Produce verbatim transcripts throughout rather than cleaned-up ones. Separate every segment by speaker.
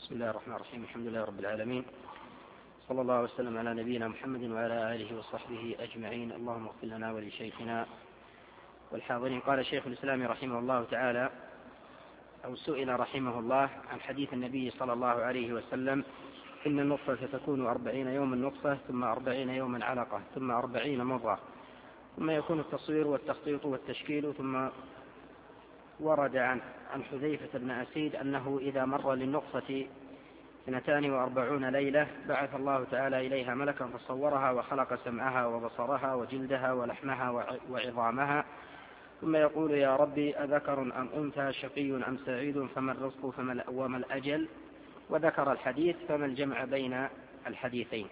Speaker 1: بسم الله الرحمن الرحيم. الحمد لله رب العالمين، صلى الله وسلم على نبينا محمد وعلى آله وصحبه أجمعين. اللهم اغفر لنا ولشيخنا والحاضرين. قال شيخ الإسلام رحمه الله تعالى، أو سئل رحمه الله عن حديث النبي صلى الله عليه وسلم: إن النطفة تكون أربعين يوما نطفة، ثم أربعين يوما علقة، ثم أربعين مضغة، ثم يكون التصوير والتخطيط والتشكيل. ثم ورد عن عن حذيفة بن أسيد أنه إذا مر للنطفة اثنتان وأربعون ليلة بعث الله تعالى إليها ملكا فصورها وخلق سمعها وبصرها وجلدها ولحمها وعظامها، ثم يقول: يا ربي أذكر أم أنثى، شقي أم سعيد، فما الرزق وما الأجل. وذكر الحديث: فما الجمع بين الحديثين؟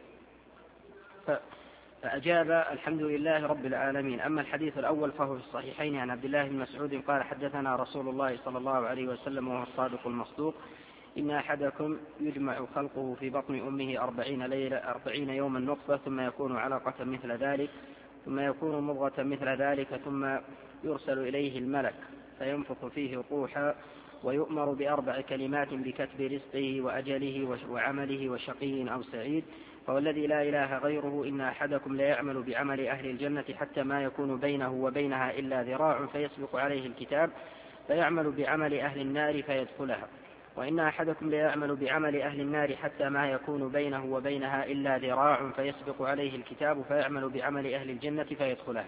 Speaker 1: فأجاب: الحمد لله رب العالمين. أما الحديث الأول فهو في الصحيحين عن عبد الله بن مسعود قال: حدثنا رسول الله صلى الله عليه وسلم وهو الصادق المصدوق: إن أحدكم يجمع خلقه في بطن أمه أربعين, ليلة أربعين يوما نطفة، ثم يكون علقة مثل ذلك، ثم يكون مضغة مثل ذلك، ثم يرسل إليه الملك فينفخ فيه روحا، ويؤمر بأربع كلمات بكتب رزقه وأجله وعمله وشقي أو سعيد. فوالذي لا إله غيره إن أحدكم لا يعمل بعمل أهل الجنة حتى ما يكون بينه وبينها إلا ذراع فيسبق عليه الكتاب فيعمل بعمل أهل النار فيدخلها، وإن أحدكم لا يعمل بعمل أهل النار حتى ما يكون بينه وبينها إلا ذراع فيسبق عليه الكتاب فيعمل بعمل أهل الجنة فيدخلها.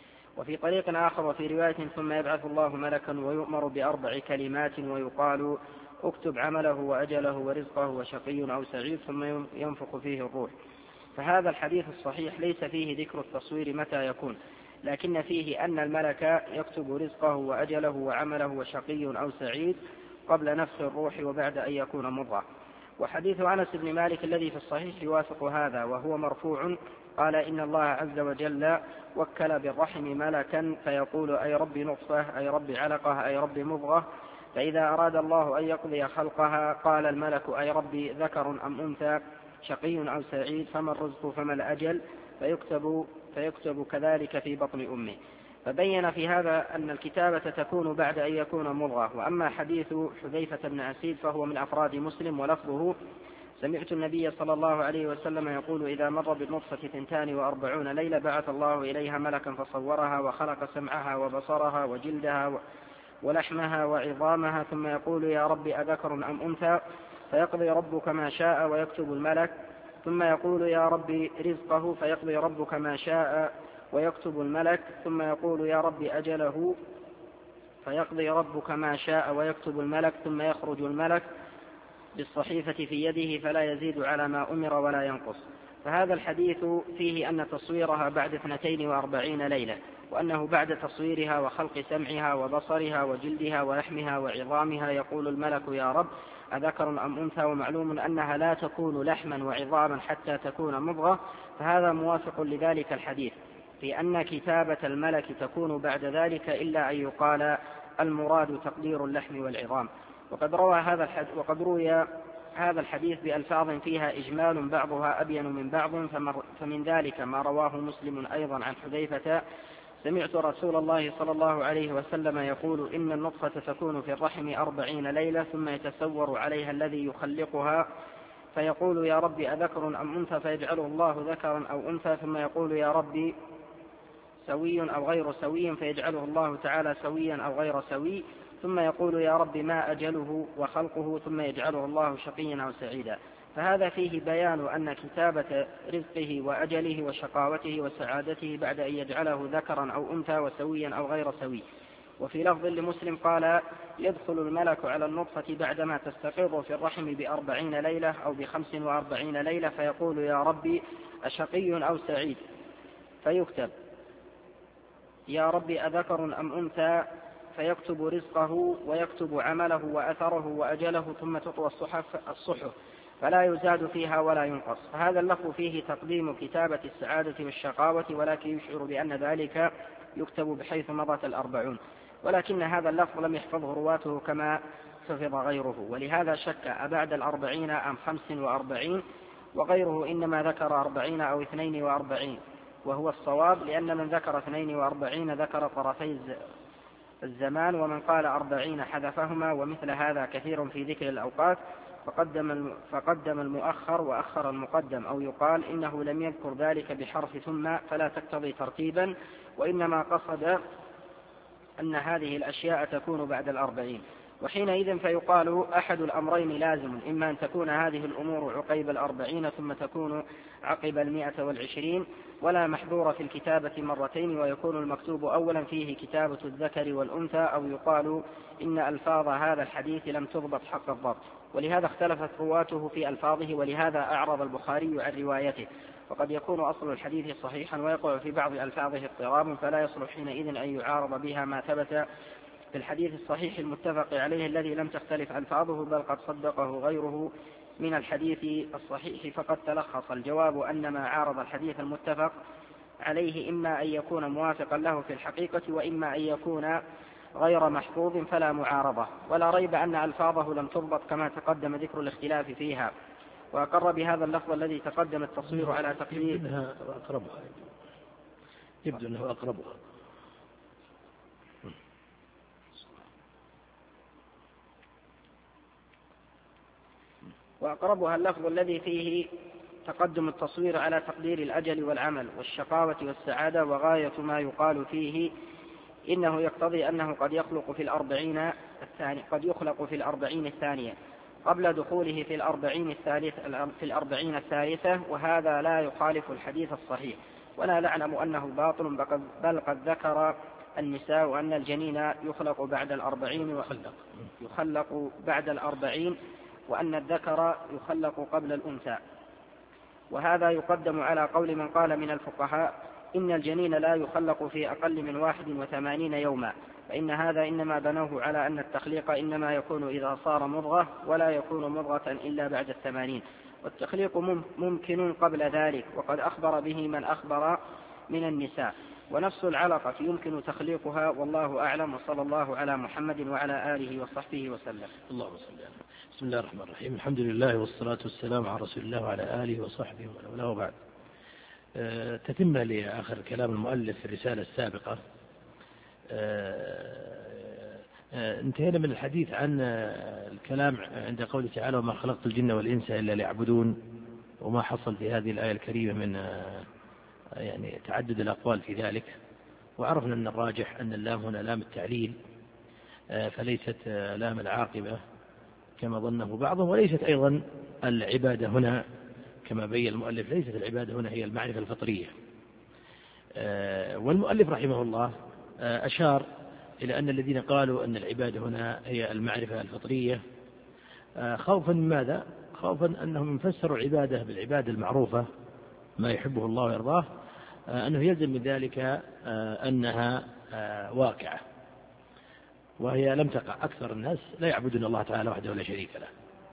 Speaker 1: وفي طريق آخر وفي رواية: ثم يبعث الله ملكا ويؤمر بأربع كلمات ويقال: اكتب عمله وأجله ورزقه وشقي أو سعيد، ثم ينفخ فيه الروح. فهذا الحديث الصحيح ليس فيه ذكر التصوير متى يكون، لكن فيه أن الملك يكتب رزقه وأجله وعمله وشقي أو سعيد قبل نفخ الروح وبعد أن يكون مضغة. وحديث أنس بن مالك الذي في الصحيح يوافق هذا، وهو مرفوع، قال: إن الله عز وجل وكل بالرحم ملكا فيقول: أي رب نطفة، أي رب علقة، أي رب مضغة. فإذا أراد الله أن يقضي خلقها قال الملك: أي ربي ذكر أم أنثى، شقي أو سعيد، فما الرزق فما الأجل، فيكتب, فيكتب كذلك في بطن أمه. فبين في هذا أن الكتابة تكون بعد أن يكون مضغة. وأما حديث حذيفة بن أسيد فهو من أفراد مسلم، ولفظه: سمعت النبي صلى الله عليه وسلم يقول: إذا مر بالنطفة ثنتان وأربعون ليلة بعث الله إليها ملكا فصورها وخلق سمعها وبصرها وجلدها ولحمها وعظامها، ثم يقول: يا رب أذكر أم أنثى، فيقضي ربك ما شاء ويكتب الملك، ثم يقول: يا رب رزقه، فيقضي ربك ما شاء ويكتب الملك، ثم يقول: يا رب أجله، فيقضي ربك ما شاء ويكتب الملك، ثم يخرج الملك بالصحيفة في يده فلا يزيد على ما أمر ولا ينقص. فهذا الحديث فيه أن تصويرها بعد اثنتين وأربعين ليلة، وأنه بعد تصويرها وخلق سمعها وبصرها وجلدها ولحمها وعظامها يقول الملك: يا رب أذكر أم أنثى. ومعلوم أنها لا تكون لحما وعظاما حتى تكون مضغة، فهذا موافق لذلك الحديث في أن كتابة الملك تكون بعد ذلك، إلا أن يقال المراد تقدير اللحم والعظام. وقد روى هذا الحديث وقد روي هذا الحديث بألفاظ فيها إجمال بعضها أبين من بعض، فمن ذلك ما رواه مسلم أيضا عن حذيفة: سمعت رسول الله صلى الله عليه وسلم يقول: إن النطفة تكون في الرحم أربعين ليلة، ثم يتسور عليها الذي يخلقها فيقول: يا رب أذكر أم أنثى، فيجعله الله ذكرا أو أنثى، ثم يقول: يا رب سوي أو غير سوي، فيجعله الله تعالى سويا أو غير سوي، ثم يقول: يا رب ما أجله وخلقه، ثم يجعله الله شقيا أو سعيدا. فهذا فيه بيان أن كتابة رزقه وأجله وشقاوته وسعادته بعد أن يجعله ذكرا أو أنثى وسويا أو غير سوي. وفي لفظ لمسلم قال: يدخل الملك على النطفة بعدما تستقر في الرحم بأربعين ليلة أو بخمس وأربعين ليلة فيقول: يا ربي أشقي أو سعيد، فيكتب: يا ربي أذكر أم أنثى، فيكتب رزقه ويكتب عمله وأثره وأجله، ثم تطوى الصحف الصحف فلا يزاد فيها ولا ينقص. فهذا اللفظ فيه تقديم كتابة السعادة والشقاوة، ولكن يشعر بأن ذلك يكتب بحيث مضت الأربعون، ولكن هذا اللفظ لم يحفظه رواته كما حفظ غيره، ولهذا شك أبعد الأربعين أم خمس وأربعين، وغيره إنما ذكر أربعين أو اثنين وأربعين، وهو الصواب، لأن من ذكر اثنين وأربعين ذكر طرفي الزمان، ومن قال أربعين حذفهما، ومثل هذا كثير في ذكر الأوقات. فقدم, فقدم المؤخر وأخر المقدم، أو يقال إنه لم يذكر ذلك بحرف ثم فلا تقتضي ترتيبا، وإنما قصد أن هذه الأشياء تكون بعد الأربعين. وحينئذ فيقال أحد الأمرين لازم، إما أن تكون هذه الأمور عقيب الأربعين ثم تكون عقب المئة والعشرين، ولا محظور في الكتابة مرتين، ويكون المكتوب أولا فيه كتابة الذكر والأنثى، أو يقال إن ألفاظ هذا الحديث لم تضبط حق الضبط، ولهذا اختلفت رواته في ألفاظه، ولهذا أعرض البخاري عن روايته. وقد يكون أصل الحديث صحيحا ويقع في بعض ألفاظه اضطراب، فلا يصلح حينئذ أن يعارض بها ما ثبت في الحديث الصحيح المتفق عليه الذي لم تختلف ألفاظه، بل قد صدقه غيره من الحديث الصحيح. فقد تلخص الجواب أن ما عارض الحديث المتفق عليه إما أن يكون موافقا له في الحقيقة، وإما أن يكون غير محفوظ فلا معارضة. ولا ريب أن ألفاظه لم تضبط كما تقدم ذكر الاختلاف فيها. وأقر بهذا اللفظ الذي تقدم التصوير على تقدير
Speaker 2: إنها أقربها، يبدو أنه أقربها.
Speaker 1: وأقربها اللفظ الذي فيه تقدم التصوير على تقدير الأجل والعمل والشقاوة والسعادة، وغاية ما يقال فيه إنه يقتضي أنه قد يخلق في الأربعين الثانية قد يخلق في الأربعين الثانية قبل دخوله في الأربعين الثالثة في الأربعين الثالثة، وهذا لا يخالف الحديث الصحيح. ولا نعلم أنه باطل، بل قد ذكر النساء وأن الجنين يخلق بعد الأربعين يخلق بعد الأربعين وأن الذكر يخلق قبل الأنثى. وهذا يقدم على قول من قال من الفقهاء إن الجنين لا يخلق في أقل من واحد وثمانين يوما، فإن هذا إنما بنوه على أن التخليق إنما يكون إذا صار مضغة، ولا يكون مضغة إلا بعد الثمانين، والتخليق ممكن قبل ذلك، وقد أخبر به من أخبر من النساء. ونفس العلقة يمكن تخليقها، والله أعلم، وصلى الله على محمد وعلى آله وصحبه وسلم.
Speaker 2: اللهم صل على. بسم الله الرحمن الرحيم، الحمد لله والصلاة والسلام على رسول الله وعلى آله وصحبه ومن والاه، وبعد. أه تتم لآخر كلام المؤلف في الرسالة السابقة. أه أه انتهينا من الحديث عن الكلام عند قوله تعالى وما خلقت الجن والإنس إلا ليعبدون، وما حصل في هذه الآية الكريمة من يعني تعدد الأقوال في ذلك. وعرفنا أن الراجح أن اللام هنا لام التعليل، فليست لام العاقبة كما ظنه بعضهم، وليست أيضا العبادة هنا كما بين المؤلف، ليست العبادة هنا هي المعرفة الفطرية. والمؤلف رحمه الله أشار إلى أن الذين قالوا أن العبادة هنا هي المعرفة الفطرية خوفا من ماذا؟ خوفا أنهم يفسروا العبادة بالعبادة المعروفة ما يحبه الله ويرضاه، أنه يلزم من ذلك أنها واقعة، وهي لم تقع. أكثر الناس لا يعبدون الله تعالى وحده ولا شريك له.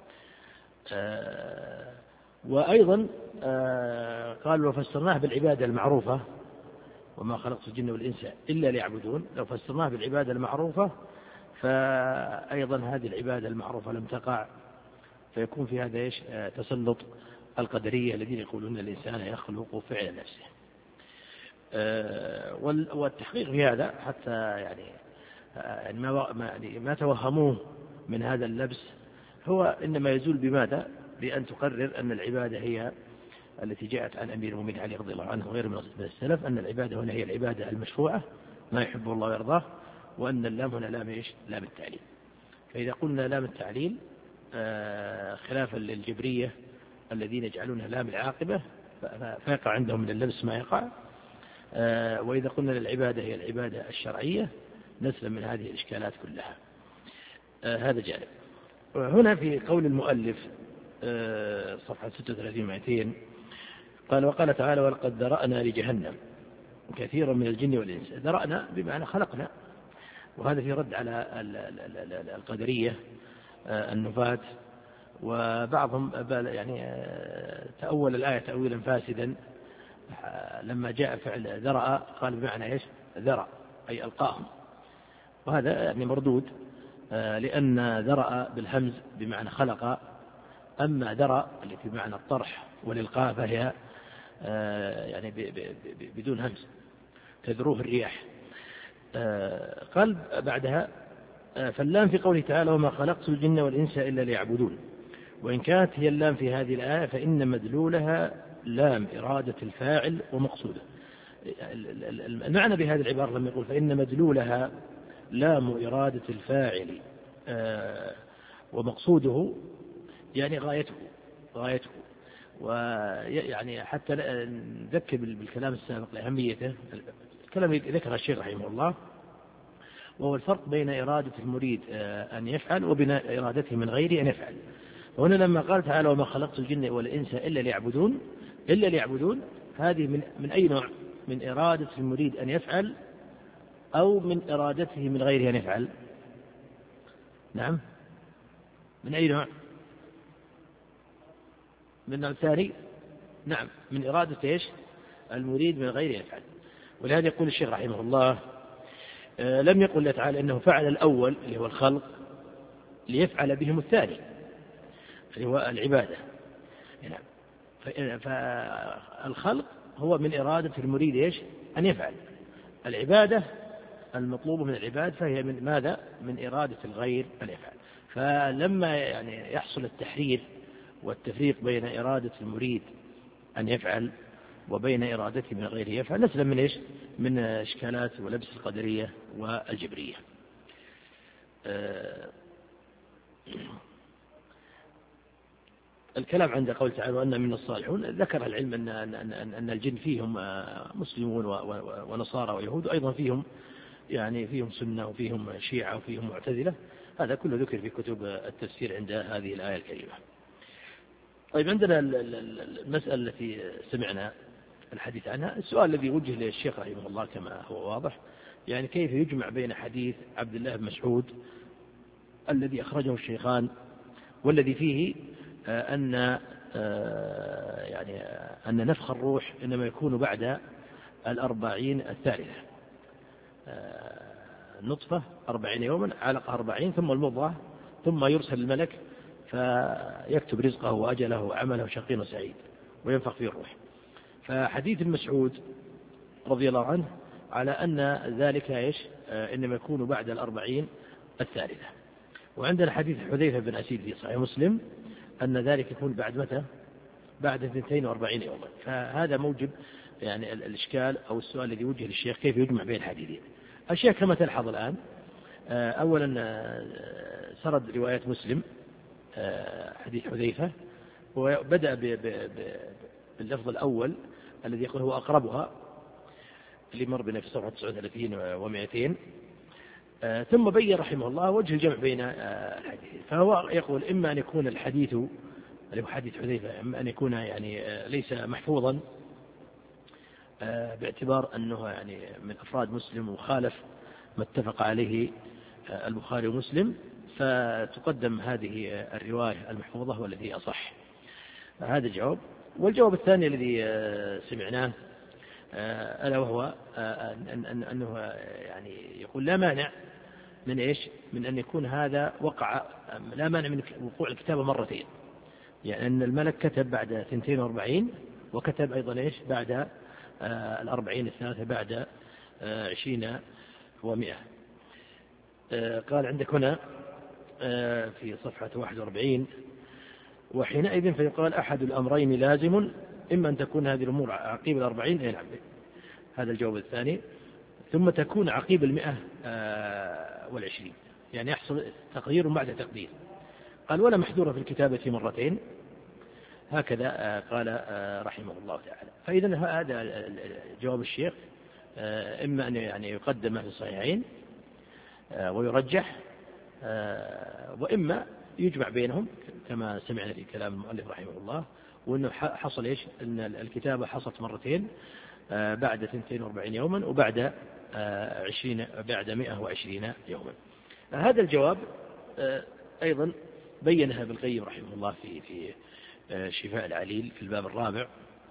Speaker 2: وأيضا قالوا لو فسرناه بالعبادة المعروفة وما خلقت الجن والإنس إلا ليعبدون، لو فسرناه بالعبادة المعروفة فأيضا هذه العبادة المعروفة لم تقع، فيكون في هذا إيش؟ تسلط القدرية الذين يقولون الإنسان يخلق فعل نفسه. والتحقيق في هذا حتى يعني ما ما توهموه من هذا اللبس هو إنما يزول بماذا؟ بأن تقرر أن العبادة هي التي جاءت عن أمير المؤمنين علي رضي الله عنه وغيره من السلف، أن العبادة هنا هي العبادة المشروعة ما يحبه الله ويرضاه، وأن اللام هنا لام إيش؟ لام التعليل. فإذا قلنا لام التعليل خلافا للجبرية الذين يجعلونها لام العاقبة فيقع عندهم من اللبس ما يقع. وإذا قلنا للعبادة هي العبادة الشرعية نسلم من هذه الإشكالات كلها. هذا جانب. هنا في قول المؤلف صفحة ستة وثلاثين مئتين قال وقال تعالى ولقد ذرأنا لجهنم كثيرا من الجن والإنس. ذرأنا بمعنى خلقنا، وهذا في رد على القدرية النفاة، وبعضهم يعني تأول الآية تأويلا فاسدا لما جاء فعل ذرأ قال بمعنى إيش؟ ذرأ أي ألقاهم، وهذا يعني مردود، لأن ذرأ بالهمز بمعنى خلق، أما ذرأ التي بمعنى الطرح والإلقاء فهي يعني بدون همز تذروه الرياح. قال بعدها فاللام في قوله تعالى وما خلقت الجن والإنس إلا ليعبدون، وإن كانت هي اللام في هذه الآية فإن مدلولها لام إرادة الفاعل ومقصوده. المعنى بهذه العبارة لما يقول فإن مدلولها لام إرادة الفاعل ومقصوده يعني غايته غايته ويعني حتى نذكر بالكلام السابق لأهميته. الكلام ذكر الشيخ رحمه الله، وهو الفرق بين إرادة المريد أن يفعل وبين إرادته من غيره أن يفعل. وهنا لما قال تعالى وما خلقت الجن والإنس إلا ليعبدون إلا ليعبدون هذه من, من أي نوع؟ من إرادة المريد أن يفعل أو من إرادته من غيره أن يفعل؟ نعم، من أي نوع؟ من النوع الثاني. نعم، من إرادة إيش؟ المريد من غيره يفعل. ولهذا يقول الشيخ رحمه الله آه لم يقل الله تعالى إنه فعل الأول اللي هو الخلق ليفعل بهم الثاني اللي هو العبادة. نعم، فالخلق هو من إرادة المريد إيش؟ أن يفعل. العبادة المطلوبة من العباد فهي من ماذا؟ من إرادة الغير أن يفعل. فلما يعني يحصل التحرير والتفريق بين إرادة المريد أن يفعل وبين إرادته من غيره يفعل نسلم من إيش؟ من إشكالات ولبس القدرية والجبرية. أه الكلام عند قول تعالى وأن من الصالحون ذكر العلم أن, أن, أن, أن الجن فيهم مسلمون ونصارى ويهود، وأيضا فيهم يعني فيهم سنة وفيهم شيعة وفيهم معتزلة. هذا كله ذكر في كتب التفسير عند هذه الآية الكريمة. طيب، عندنا المسألة التي سمعنا الحديث عنها. السؤال الذي وجه للشيخ رحمه الله كما هو واضح، يعني كيف يجمع بين حديث عبد الله بن مسعود الذي أخرجه الشيخان والذي فيه أن يعني أن نفخ الروح إنما يكون بعد الأربعين الثالثة، نطفة أربعين يوما، علقة أربعين، ثم المضغة، ثم يرسل الملك فيكتب رزقه وأجله وعمله شقي وسعيد وينفخ فيه الروح. فحديث المسعود رضي الله عنه على أن ذلك إيش؟ إنما يكون بعد الأربعين الثالثة. وعندنا حديث حذيفة بن أسيد في صحيح مسلم أن ذلك يكون بعد متى؟ بعد اثنتين وأربعين يوما. فهذا موجب يعني الإشكال أو السؤال الذي وجه للشيخ كيف يجمع بين الحديثين. الشيخ كما تلحظ الآن أولا سرد رواية مسلم حديث حذيفة، وبدأ باللفظ الأول الذي يقول هو أقربها اللي مر بنا في صفحة تسعة وثلاثين ومئتين، ثم بين رحمه الله وجه الجمع بين الحديثين. فهو يقول إما أن يكون الحديث اللي هو حديث حذيفة إما أن يكون يعني ليس محفوظا باعتبار أنه يعني من أفراد مسلم وخالف ما اتفق عليه البخاري ومسلم، فتقدم هذه الرواية المحفوظة والذي أصح. هذا الجواب. والجواب الثاني الذي سمعناه ألا وهو أنه يعني يقول لا مانع من إيش؟ من أن يكون هذا وقع، لا مانع من وقوع الكتابة مرتين، يعني أن الملك كتب بعد اثنتين وأربعين وكتب أيضا إيش؟ بعد الأربعين الثالثة بعد عشرين ومئة. قال عندك هنا في صفحة واحد وأربعين وحينئذ فيقال أحد الأمرين لازم، إما أن تكون هذه الأمور عقيب الأربعين أي نعم، هذا الجواب الثاني، ثم تكون عقيب المئة والعشرين، يعني يحصل تقدير بعد تقدير. قال ولا محذورة في الكتابة مرتين، هكذا قال رحمه الله تعالى. فإذا هذا جواب الشيخ، إما أن يعني يقدم في الصحيحين ويرجح، وإما يجمع بينهم كما سمعنا في كلام المؤلف رحمه الله، وأنه حصل إيش؟ أن الكتابة حصلت مرتين بعد اثنتين وأربعين يوما وبعد عشرين بعد مئة وعشرين يوما. هذا الجواب أيضا بينها ابن القيم رحمه الله في في شفاء العليل في الباب الرابع،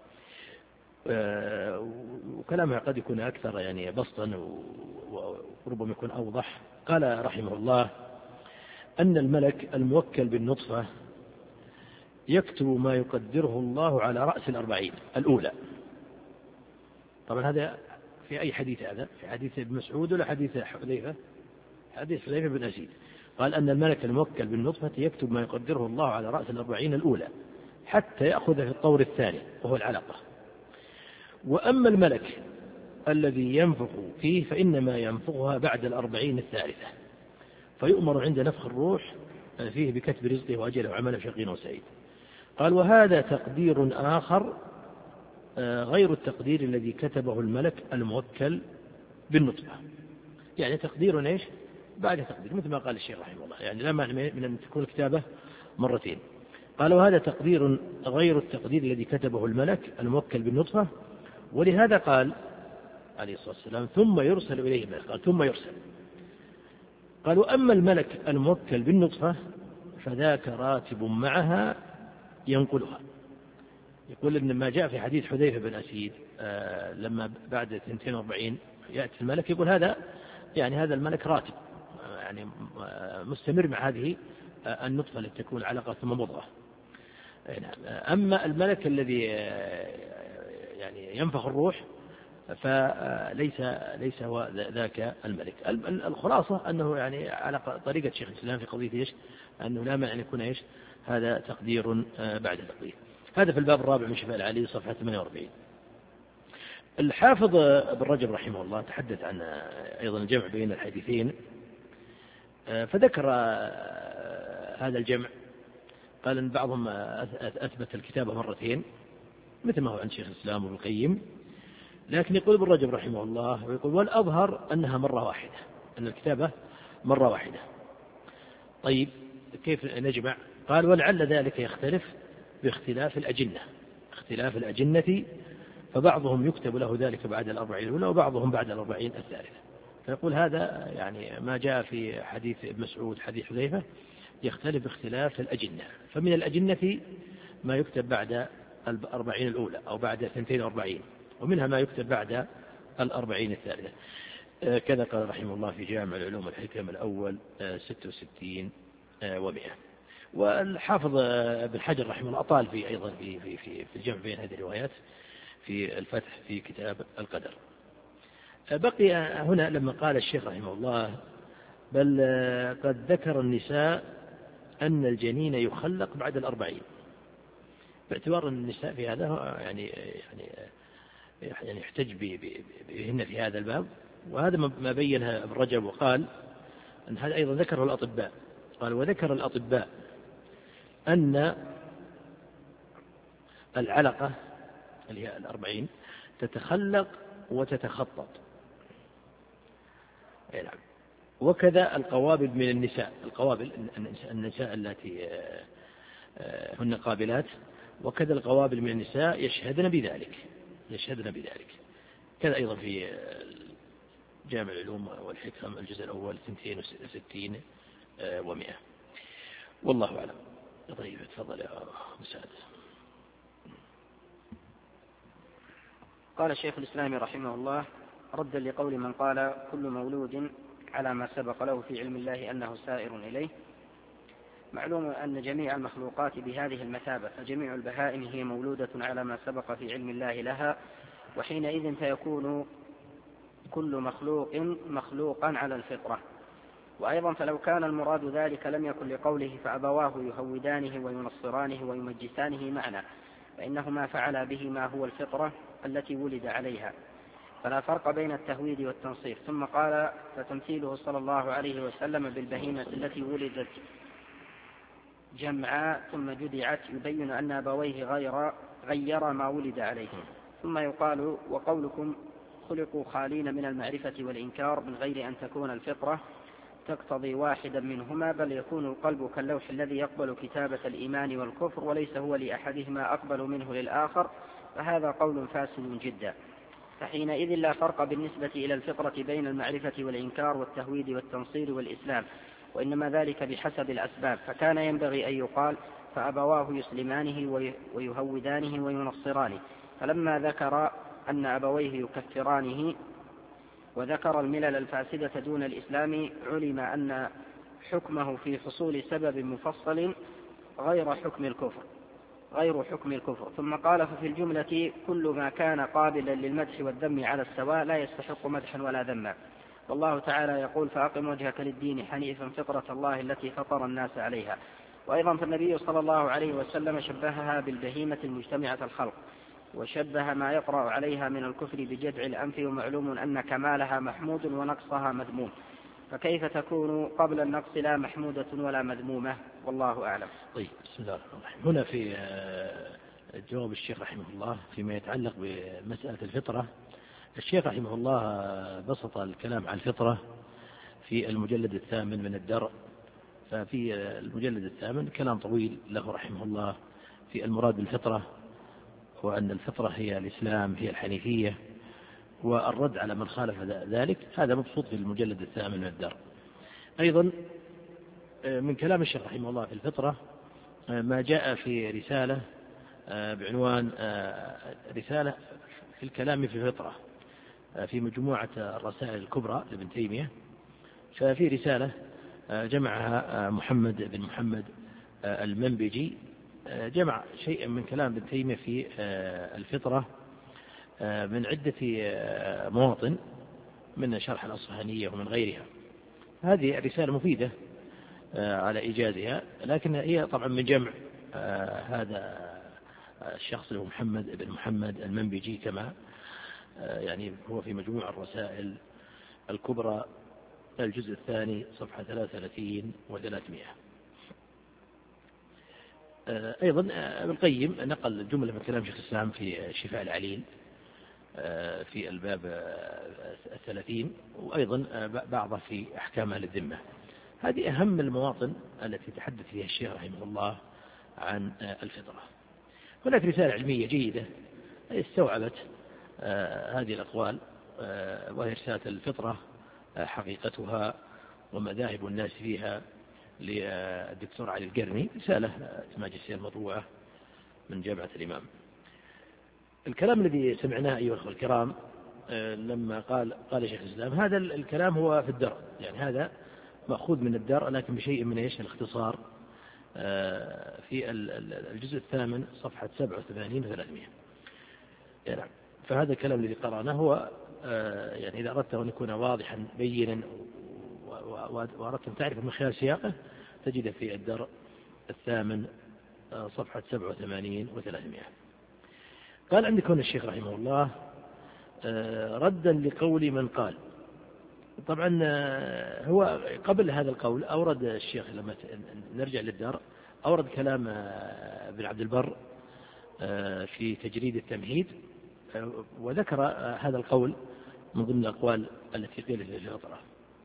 Speaker 2: وكلامها قد يكون أكثر يعني بسطا وربما يكون أوضح. قال رحمه الله أن الملك الموكل بالنطفة يكتب ما يقدره الله على رأس الأربعين الأولى. طبعا هذا في أي حديث؟ هذا في حديث ابن مسعود ولا حديث حذيفة؟ حديث حذيفة بن أسيد. قال أن الملك الموكل بالنطفة يكتب ما يقدره الله على رأس الأربعين الأولى حتى يأخذ في الطور الثاني وهو العلقة. وأما الملك الذي ينفخ فيه فإنما ينفخها بعد الأربعين الثالثة، فيؤمر عند نفخ الروح فيه بكتب رزقه وأجله وعمله شقي وسعيد. قال وهذا تقدير آخر غير التقدير الذي كتبه الملك الموكل بالنطفة، يعني تقدير إيش بعد تقدير، مثل ما قال الشيخ رحمه الله، يعني لا معنى من أن تكون الكتابة مرتين. قال وهذا تقدير غير التقدير الذي كتبه الملك الموكل بالنطفة، ولهذا قال عليه الصلاة والسلام ثم يرسل إليه الملك، قال ثم يرسل. قال وأما الملك الموكل بالنطفة فذاك راتب معها ينقلها. يقول إن ما جاء في حديث حذيفة بن أسيد آه لما بعد اثنتين وأربعين يأتي الملك، يقول هذا يعني هذا الملك راتب آه يعني مستمر مع هذه آه النطفة التي تكون علقة ثم مضغة. أما الملك الذي آه يعني ينفخ الروح فليس ليس هو ذاك الملك. الخلاصة أنه يعني على طريقة شيخ الإسلام في قضية إيش أنه لا معنى أن يكون إيش هذا تقدير بعد تقدير. هذا في الباب الرابع من شفاء العليل صفحة ثمانية وأربعين. الحافظ ابن رجب رحمه الله تحدث عن أيضا الجمع بين الحديثين، فذكر هذا الجمع. قال أن بعضهم أثبت الكتابة مرتين مثل ما هو عند شيخ الإسلام وابن القيم، لكن يقول ابن رجب رحمه الله ويقول والأظهر أنها مرة واحدة، أن الكتابة مرة واحدة. طيب كيف نجمع؟ قال ولعل ذلك يختلف باختلاف الأجنة، اختلاف الأجنة، فبعضهم يكتب له ذلك بعد الأربعين الأولى وبعضهم بعد الأربعين الثالثة. فيقول هذا يعني ما جاء في حديث ابن مسعود حديث حذيفة يختلف باختلاف الأجنة، فمن الأجنة ما يكتب بعد الأربعين الأولى أو بعد اثنتين وأربعين، ومنها ما يكتب بعد الأربعين الثالثة. كذا قال رحمه الله في جامع العلوم والحكم الأول ستة وستين ومئة. والحافظ ابن حجر رحمه الله أطال في أيضا في في في في الجمع بين هذه الروايات في الفتح في كتاب القدر. بقي هنا لما قال الشيخ رحمه الله بل قد ذكر النساء أن الجنين يخلق بعد الأربعين، باعتبار أن النساء في هذا يعني يعني يعني يحتج بهن في هذا الباب، وهذا ما بينها ابن رجب. وقال أن هذا أيضا ذكره الأطباء، قال وذكر الأطباء أن العلقة اللي هي الأربعين تتخلق وتتخطط، نعم. وكذا القوابل من النساء، القوابل النساء التي هن قابلات، وكذا القوابل من النساء يشهدن بذلك يشهدن بذلك. كذا أيضا في جامع العلوم والحكم الجزء الأول اثنتين وستين ومئة. والله أعلم. طيب تفضل يا مساعد.
Speaker 1: قال شيخ الإسلام رحمه الله ردا لقول من قال كل مولود على ما سبق له في علم الله أنه سائر إليه. معلوم أن جميع المخلوقات بهذه المثابة، فجميع البهائم هي مولودة على ما سبق في علم الله لها، وحينئذ فيكون كل مخلوق مخلوقا على الفطرة. وأيضا فلو كان المراد ذلك لم يكن لقوله فأبواه يهودانه وينصرانه ويمجسانه معنى، فإنهما فعلا به ما هو الفطرة التي ولد عليها، فلا فرق بين التهويد والتنصير. ثم قال فتمثيله صلى الله عليه وسلم بالبهيمة التي ولدت جمعاء ثم جدعت يبين أن أبويه غير, غير ما ولد عليه. ثم يقال وقولكم خلقوا خالين من المعرفة والإنكار من غير أن تكون الفطرة تقتضي واحدا منهما، بل يكون القلب كاللوح الذي يقبل كتابة الإيمان والكفر وليس هو لأحدهما أقبل منه للآخر، فهذا قول فاسد جدا. فحينئذ لا فرق بالنسبة إلى الفطرة بين المعرفة والإنكار والتهويد والتنصير والإسلام، وإنما ذلك بحسب الأسباب. فكان ينبغي أن يقال فأبواه يسلمانه ويهودانه وينصرانه، فلما ذكر أن أبويه يكفرانه وذكر الملل الفاسدة دون الإسلام علم أن حكمه في حصول سبب مفصل غير حكم الكفر غير حكم الكفر. ثم قال ففي الجملة كل ما كان قابلا للمدح والذم على السواء لا يستحق مدحا ولا ذما، والله تعالى يقول فأقم وجهك للدين حنيفا فطرة الله التي فطر الناس عليها. وأيضا فالنبي صلى الله عليه وسلم شبهها بالبهيمة المجتمعة الخلق، وشبه ما يطرأ عليها من الكفر بجدع الأنف، ومعلوم أن كمالها محمود ونقصها مذموم، فكيف تكون قبل النقص لا محمودة ولا مذمومة؟ والله أعلم.
Speaker 2: طيب، بسم الله الرحمن الرحيم. هنا في جواب الشيخ رحمه الله فيما يتعلق بمسألة الفطرة، الشيخ رحمه الله بسط الكلام عن الفطرة في المجلد الثامن من الدرء. ففي المجلد الثامن كلام طويل له رحمه الله في المراد بالفطرة، وأن الفطرة هي الإسلام، هي الحنيفية، والرد على من خالف ذلك. هذا مبسوط في المجلد الثامن من الدرء. أيضا من كلام الشيخ رحمه الله في الفطرة ما جاء في رسالة بعنوان رسالة في الكلام في الفطرة في مجموعة الرسائل الكبرى لابن تيمية. ففي رسالة جمعها محمد بن محمد المنبجي، جمع شيئا من كلام ابن تيمية في الفطرة من عدة مواطن من شرح الأصفهانية ومن غيرها. هذه رسالة مفيدة على إيجازها، لكن هي طبعا من جمع هذا الشخص اللي هو محمد بن محمد المنبجي، كما يعني هو في مجموع الرسائل الكبرى الجزء الثاني صفحة ثلاثة وثلاثين وثلاثمائة. أيضا ابن القيم نقل جملة من كلام شيخ الإسلام في شفاء العليل في الباب الثلاثين، وأيضا بعضه في أحكام أهل الذمة. هذه أهم المواطن التي تحدث فيها الشيخ رحمه الله عن الفطرة. هناك رسالة علمية جيدة استوعبت هذه الأقوال، وهي رسالة الفطرة حقيقتها ومذاهب الناس فيها للدكتور علي القرني، رسالة ماجستير مطبوعة من جامعة الإمام. الكلام الذي سمعناه أيها الأخوة الكرام لما قال قال شيخ الإسلام، هذا الكلام هو في الدرء، يعني هذا مأخوذ من الدرء لكن بشيء من ايش الاختصار في الجزء الثامن صفحة سبعة وثمانين وثلاثمائة. يعني فهذا الكلام الذي قرأناه هو يعني إذا أردت أن يكون واضحا بينا وأردت أن تعرف من خلال سياقه تجده في الدرء الثامن صفحة سبعة وثمانين وثلاثمائة. قال عندكم الشيخ رحمه الله ردا لقول من قال. طبعا هو قبل هذا القول أورد الشيخ، لما نرجع للدار، أورد كلام ابن عبد البر في تجريد التمهيد، وذكر هذا القول من ضمن الأقوال التي قيلت في الفطرة.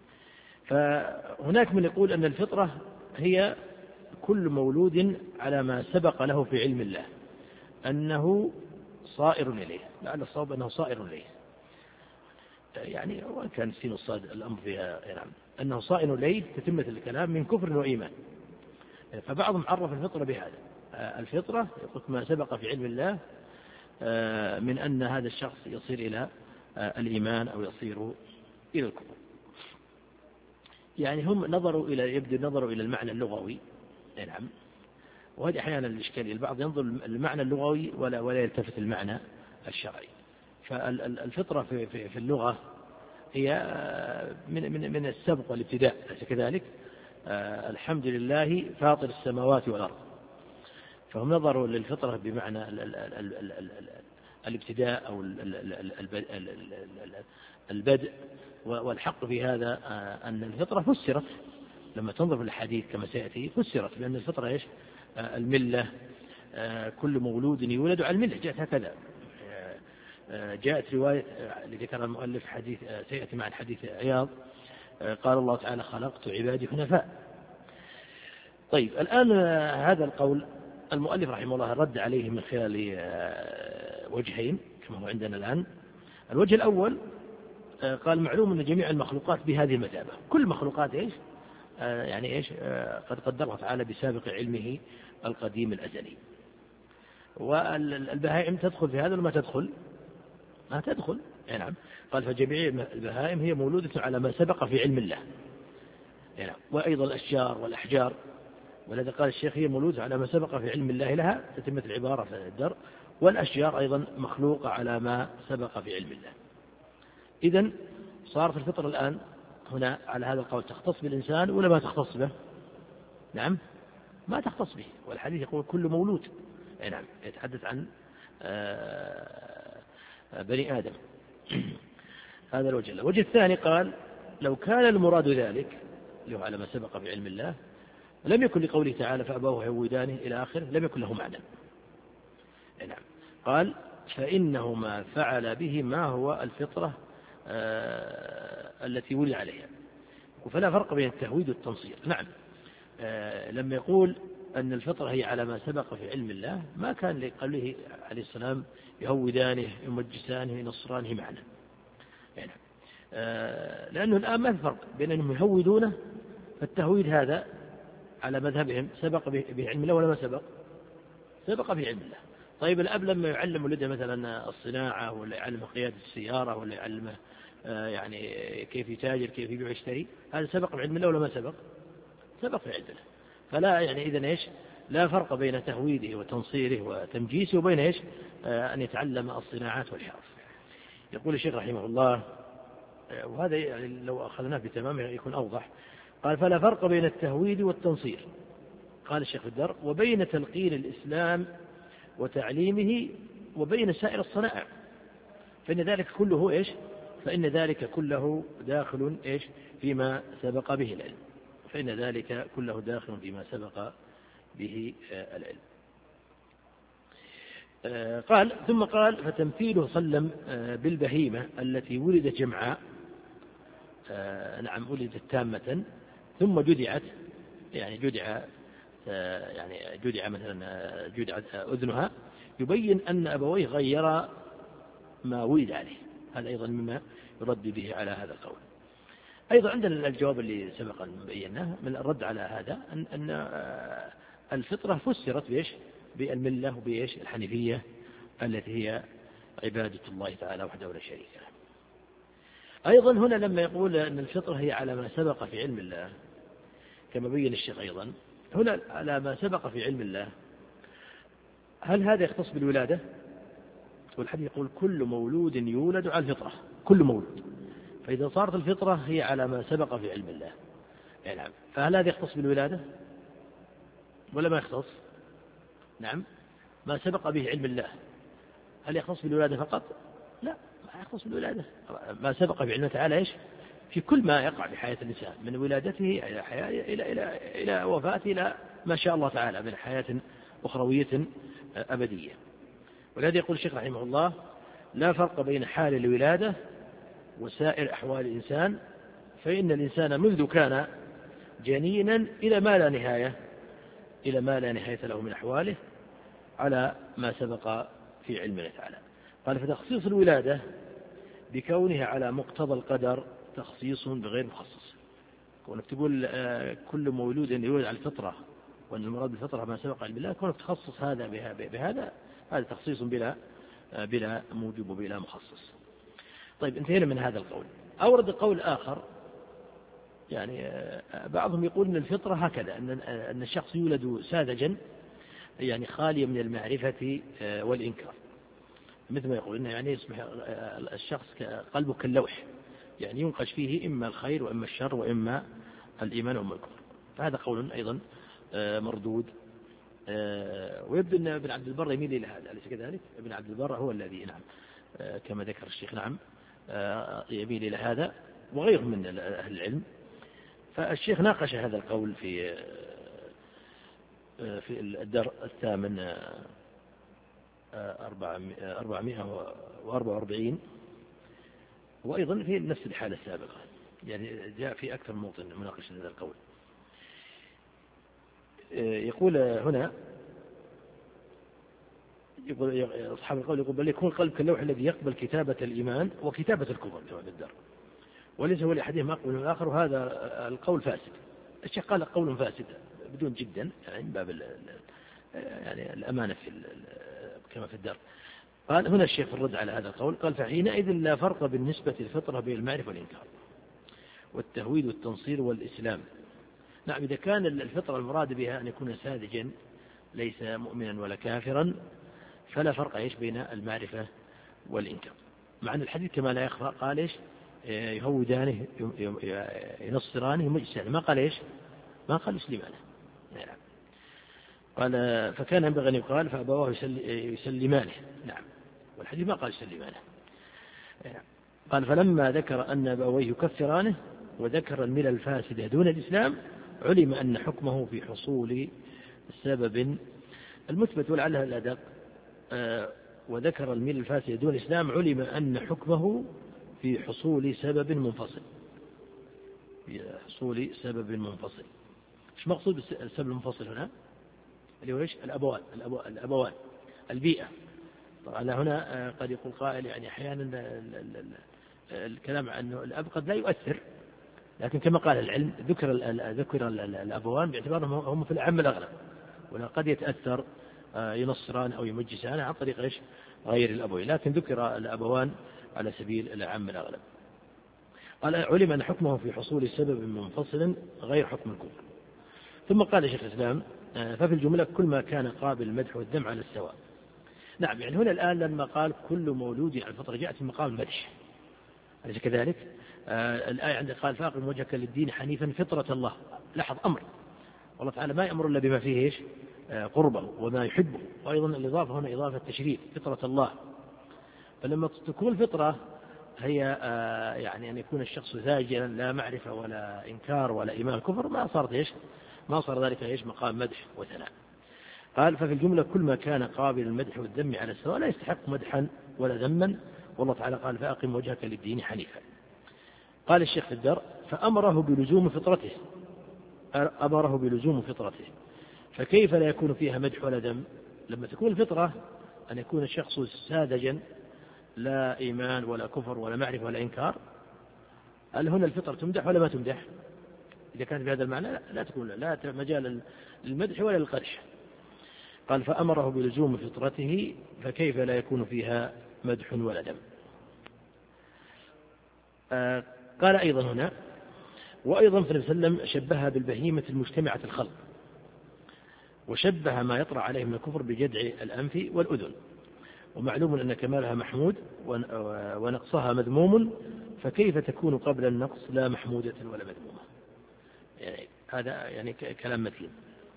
Speaker 2: فهناك من يقول أن الفطرة هي كل مولود على ما سبق له في علم الله أنه صائر إليه، لعل الصواب أنه صائر إليه، يعني وإن كان السين الصاد الأمر فيها يعني أنه صائر إليه تتمة الكلام من كفر وإيمان. فبعضهم عرف الفطرة بهذا، الفطرة يقول ما سبق في علم الله من أن هذا الشخص يصير إلى الإيمان أو يصير إلى الكفر. يعني هم نظروا إلى يبدو نظروا إلى المعنى اللغوي، نعم، وهذا أحيانا الإشكالية، البعض ينظر المعنى اللغوي ولا ولا يلتفت المعنى الشرعي. فالفطرة في في في اللغة هي من من من السبق والابتداء، أليس كذلك؟ الحمد لله فاطر السماوات والأرض. فهم نظروا للفطرة بمعنى الابتداء أو البدء، والحق في هذا أن الفطرة فسرت لما تنظر في الحديث كما سيأتي، فسرت بأن الفطرة إيش؟ الملة، كل مولود يولد على الملة، جاءت هكذا. جاءت رواية لذكر المؤلف حديث سيأتي مع الحديث عياض، قال الله تعالى خلقت عبادي حنفاء. طيب الآن هذا القول المؤلف رحمه الله رد عليه من خلال وجهين كما هو عندنا الآن. الوجه الأول قال معلوم أن جميع المخلوقات بهذه المثابة، كل مخلوقات إيش؟ يعني إيش؟ قد قدرها تعالى بسابق علمه القديم الأزلي. والبهائم تدخل في هذا ولا ما تدخل؟ ما تدخل. نعم. قال فجميع البهائم هي مولودة على ما سبق في علم الله. نعم. وأيضا الأشجار والأحجار، ولذا قال الشيخ هي مولودة على ما سبق في علم الله لها، تتمة العبارة في الدر. والأشجار أيضا مخلوقة على ما سبق في علم الله. إذن صارت الفطرة الآن هنا على هذا القول تختص بالإنسان ولا ما تختص به؟ نعم ما تختص به، والحديث يقول كل مولود، نعم يتحدث عن بني آدم. هذا الوجه. الوجه الثاني قال لو كان المراد ذلك اللي هو على ما سبق في علم الله لم يكن لقوله تعالى فأبوه يهودانه إلى آخره لم يكن له معنى. نعم قال فإنه ما فعل به ما هو الفطرة آه التي ولد عليها، فلا فرق بين التهويد والتنصير. نعم آه لما يقول أن الفطرة هي على ما سبق في علم الله ما كان لقوله عليه السلام يهودانه يمجسانه ينصرانه معنى، يعني آه لأنه الآن ما فرق بين أنهم يهودونه، فالتهويد هذا على مذهبهم سبق به علم الله ولا ما سبق؟ سبق به علم الله. طيب الأب لما يعلم ولده مثلا الصناعة ولا يعلمه قيادة السيارة ولا يعلمه آه يعني كيف يتاجر كيف يبيع ويشتري، هذا سبق بعلم الله ولا ما سبق؟ سبق في علم الله. فلا يعني إذن إيش لا فرق بين تهويده وتنصيره وتمجيسه وبين إيش آه أن يتعلم الصناعات والحرف. يقول الشيخ رحمه الله آه وهذا يعني لو أخذناه بتمامه يكون أوضح. قال فلا فرق بين التهويد والتنصير، قال الشيخ في الدر وبين تلقين الإسلام وتعليمه وبين سائر الصنائع، فإن ذلك كله إيش فإن ذلك كله داخل إيش فيما سبق به العلم فإن ذلك كله داخل فيما سبق به العلم. قال ثم قال فتمثيله صلم بالبهيمة التي ولدت جمعاء، نعم ولدت تامة ثم جدعت، يعني جدع يعني جدع مثلا جدعت أذنها، يبين أن أبويه غير ما ولد عليه. هذا أيضا مما يرد به على هذا القول. أيضا عندنا الجواب اللي سبق أن بيناه من الرد على هذا أن, أن الفطرة فسرت بإيش بالملة وبإيش الحنيفية التي هي عبادة الله تعالى وحده لا شريك له. أيضا هنا لما يقول أن الفطرة هي على ما سبق في علم الله كما بين الشيخ أيضا هنا على ما سبق في علم الله، هل هذا يختص بالولادة؟ والحديث يقول كل مولود يولد على الفطرة، كل مولود، فإذا صارت الفطرة هي على ما سبق في علم الله نعم، فهل هذا يختص بالولادة ولا ما يختص؟ نعم ما سبق به علم الله هل يختص بالولادة فقط؟ لا ما يختص بالولادة، ما سبق بعلم تعالى إيش في كل ما يقع بحياة الإنسان من ولادته إلى حياة إلى إلى إلى وفاته إلى ما شاء الله تعالى من حياة أخروية أبدية. ولهذا يقول الشيخ رحمه الله لا فرق بين حال الولادة وسائر أحوال الإنسان، فإن الإنسان منذ كان جنينا إلى ما لا نهاية إلى ما لا نهاية له من أحواله على ما سبق في علمنا تعالى. قال فتخصيص الولادة بكونها على مقتضى القدر تخصيص بغير مخصص، كونك تقول كل مولود يولد على الفطرة وأن المراد بالفطرة ما سبق علم الله، كونك تخصص هذا بهذا هذا تخصيص بلا بلا موجب وبلا مخصص. طيب انتهينا من هذا القول. أورد قول آخر، يعني بعضهم يقول أن الفطرة هكذا أن أن الشخص يولد ساذجا يعني خاليا من المعرفة والإنكار، مثل ما يقول إنه يعني يصبح الشخص قلبه كاللوح، يعني ينقش فيه إما الخير وإما الشر وإما الإيمان وإما الكفر. فهذا قول أيضا مردود، ويبدو أن ابن عبد البر يميل إلى هذا، أليس كذلك؟ ابن عبد البر هو الذي نعم كما ذكر الشيخ نعم يميل إلى هذا وغيره من أهل العلم. فالشيخ ناقش هذا القول في في الدر الثامن أربعمائة وأربعة وأربعين، وأيضا في نفس الحالة السابقة، يعني جاء في أكثر من موطن مناقشة هذا القول. يقول هنا يقول أصحاب القول يقول بل يكون القلب كاللوح الذي يقبل كتابة الإيمان وكتابة الكفر في هذا الدار، وليس هو لأحدهما أقبل من الآخر، وهذا القول فاسد. الشيخ قال قول فاسد بدون جدا يعني من باب يعني الأمانة في كما في الدار. قال هنا الشيخ الرد على هذا القول قال فحينئذ لا فرق بالنسبة للفطرة بين المعرفة والإنكار والتهويد والتنصير والإسلام. نعم إذا كان الفطرة المراد بها أن يكون ساذجا ليس مؤمنا ولا كافرا فلا فرق إيش بين المعرفة والإنكار، مع أن الحديث كما لا يخفى قال إيش يهودانه ينصرانه يمجسانه، ما قال إيش؟ ما قال يسلمانه. نعم. قال فكان ينبغي أن يقال فأبواه يسلمانه. نعم. والحديث ما قال يسلمانه. قال فلما ذكر أن أبويه يكفرانه وذكر الملل الفاسدة دون الإسلام علم أن حكمه في حصول سبب المثبت، ولعلها الأدق وذكر الملل الفاسدة دون الإسلام علم أن حكمه في حصول سبب منفصل. في حصول سبب منفصل. ايش مقصود بالسبب المنفصل هنا؟ اللي هو ايش؟ الأبوان الأبوان البيئة. طبعا هنا قد يقول قائل يعني أحيانا الكلام عنه الأب قد لا يؤثر، لكن كما قال العلم ذكر ذكر الأبوان باعتبارهم هم في العام الأغلب، وقد يتأثر ينصران أو يمجسان عن طريق ايش؟ غير الأبوين، لكن ذكر الأبوان على سبيل العام الأغلب. قال علم أن حكمه في حصول سبب منفصل غير حكم الكفر. ثم قال شيخ الإسلام ففي الجملة كل ما كان قابل المدح والذم على السواء. نعم، يعني هنا الآن لما قال كل مولود على الفطرة جاءت في مقام المدح، أليس كذلك؟ آه الآية عندما قال فأقم وجهك للدين حنيفا فطرة الله، لاحظ أمر والله تعالى ما يأمر إلا بما فيه إيش؟ آه قربه وما يحبه، وأيضا الإضافة هنا إضافة تشريف فطرة الله. فلما تكون الفطرة هي آه يعني أن يكون الشخص زاجرا لا معرفة ولا إنكار ولا إيمان كفر، ما صارت إيش؟ ما صار ذلك إيش؟ مقام مدح وثناء. قال ففي الجملة كل ما كان قابل المدح والذم على السواء لا يستحق مدحا ولا ذما، والله تعالى قال فأقم وجهك للدين حنيفا. قال الشيخ في الدر فأمره بلزوم فطرته، أمره بلزوم فطرته، فكيف لا يكون فيها مدح ولا ذم؟ لما تكون الفطرة أن يكون الشخص ساذجا لا إيمان ولا كفر ولا معرفة ولا إنكار، هل هنا الفطرة تمدح ولا ما تمدح؟ إذا كانت بهذا المعنى لا, لا تكون لا مجال للمدح ولا للقدح. قال فأمره بلزوم فطرته فكيف لا يكون فيها مدح ولا ذم. آه قال أيضا هنا وأيضا فالنبي صلى الله عليه وسلم شبهها بالبهيمة المجتمعة الخلق، وشبه ما يطرأ عليه من الكفر بجدع الأنف والأذن، ومعلوم أن كمالها محمود ونقصها مذموم، فكيف تكون قبل النقص لا محمودة ولا مذمومة؟ يعني هذا يعني كلام متين.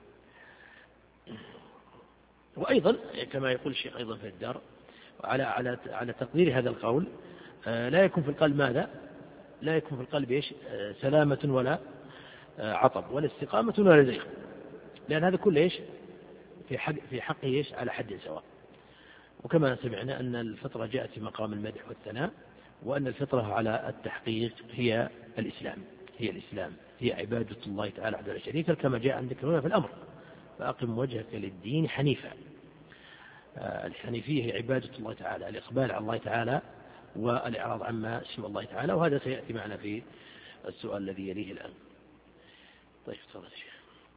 Speaker 2: وأيضا كما يقول الشيخ أيضا في الدار على على على تقدير هذا القول لا يكون في القلب ماذا؟ لا يكون في القلب إيش؟ سلامة ولا عطب ولا استقامة ولا زيغ، لأن هذا كله إيش؟ في حق في حقه إيش؟ على حد سواء. وكما سمعنا أن الفطرة جاءت في مقام المدح والثناء، وأن الفطرة على التحقيق هي الإسلام، هي الإسلام هي عبادة الله تعالى وحده لا شريك له، كما جاء عندك هنا في الأمر فأقم وجهك للدين حنيفا. الحنيفية هي عبادة الله تعالى، الإقبال على الله تعالى والإعراض عما سوى الله تعالى، وهذا سيأتي معنا في السؤال الذي يليه الآن. طيب تفضل شيخ.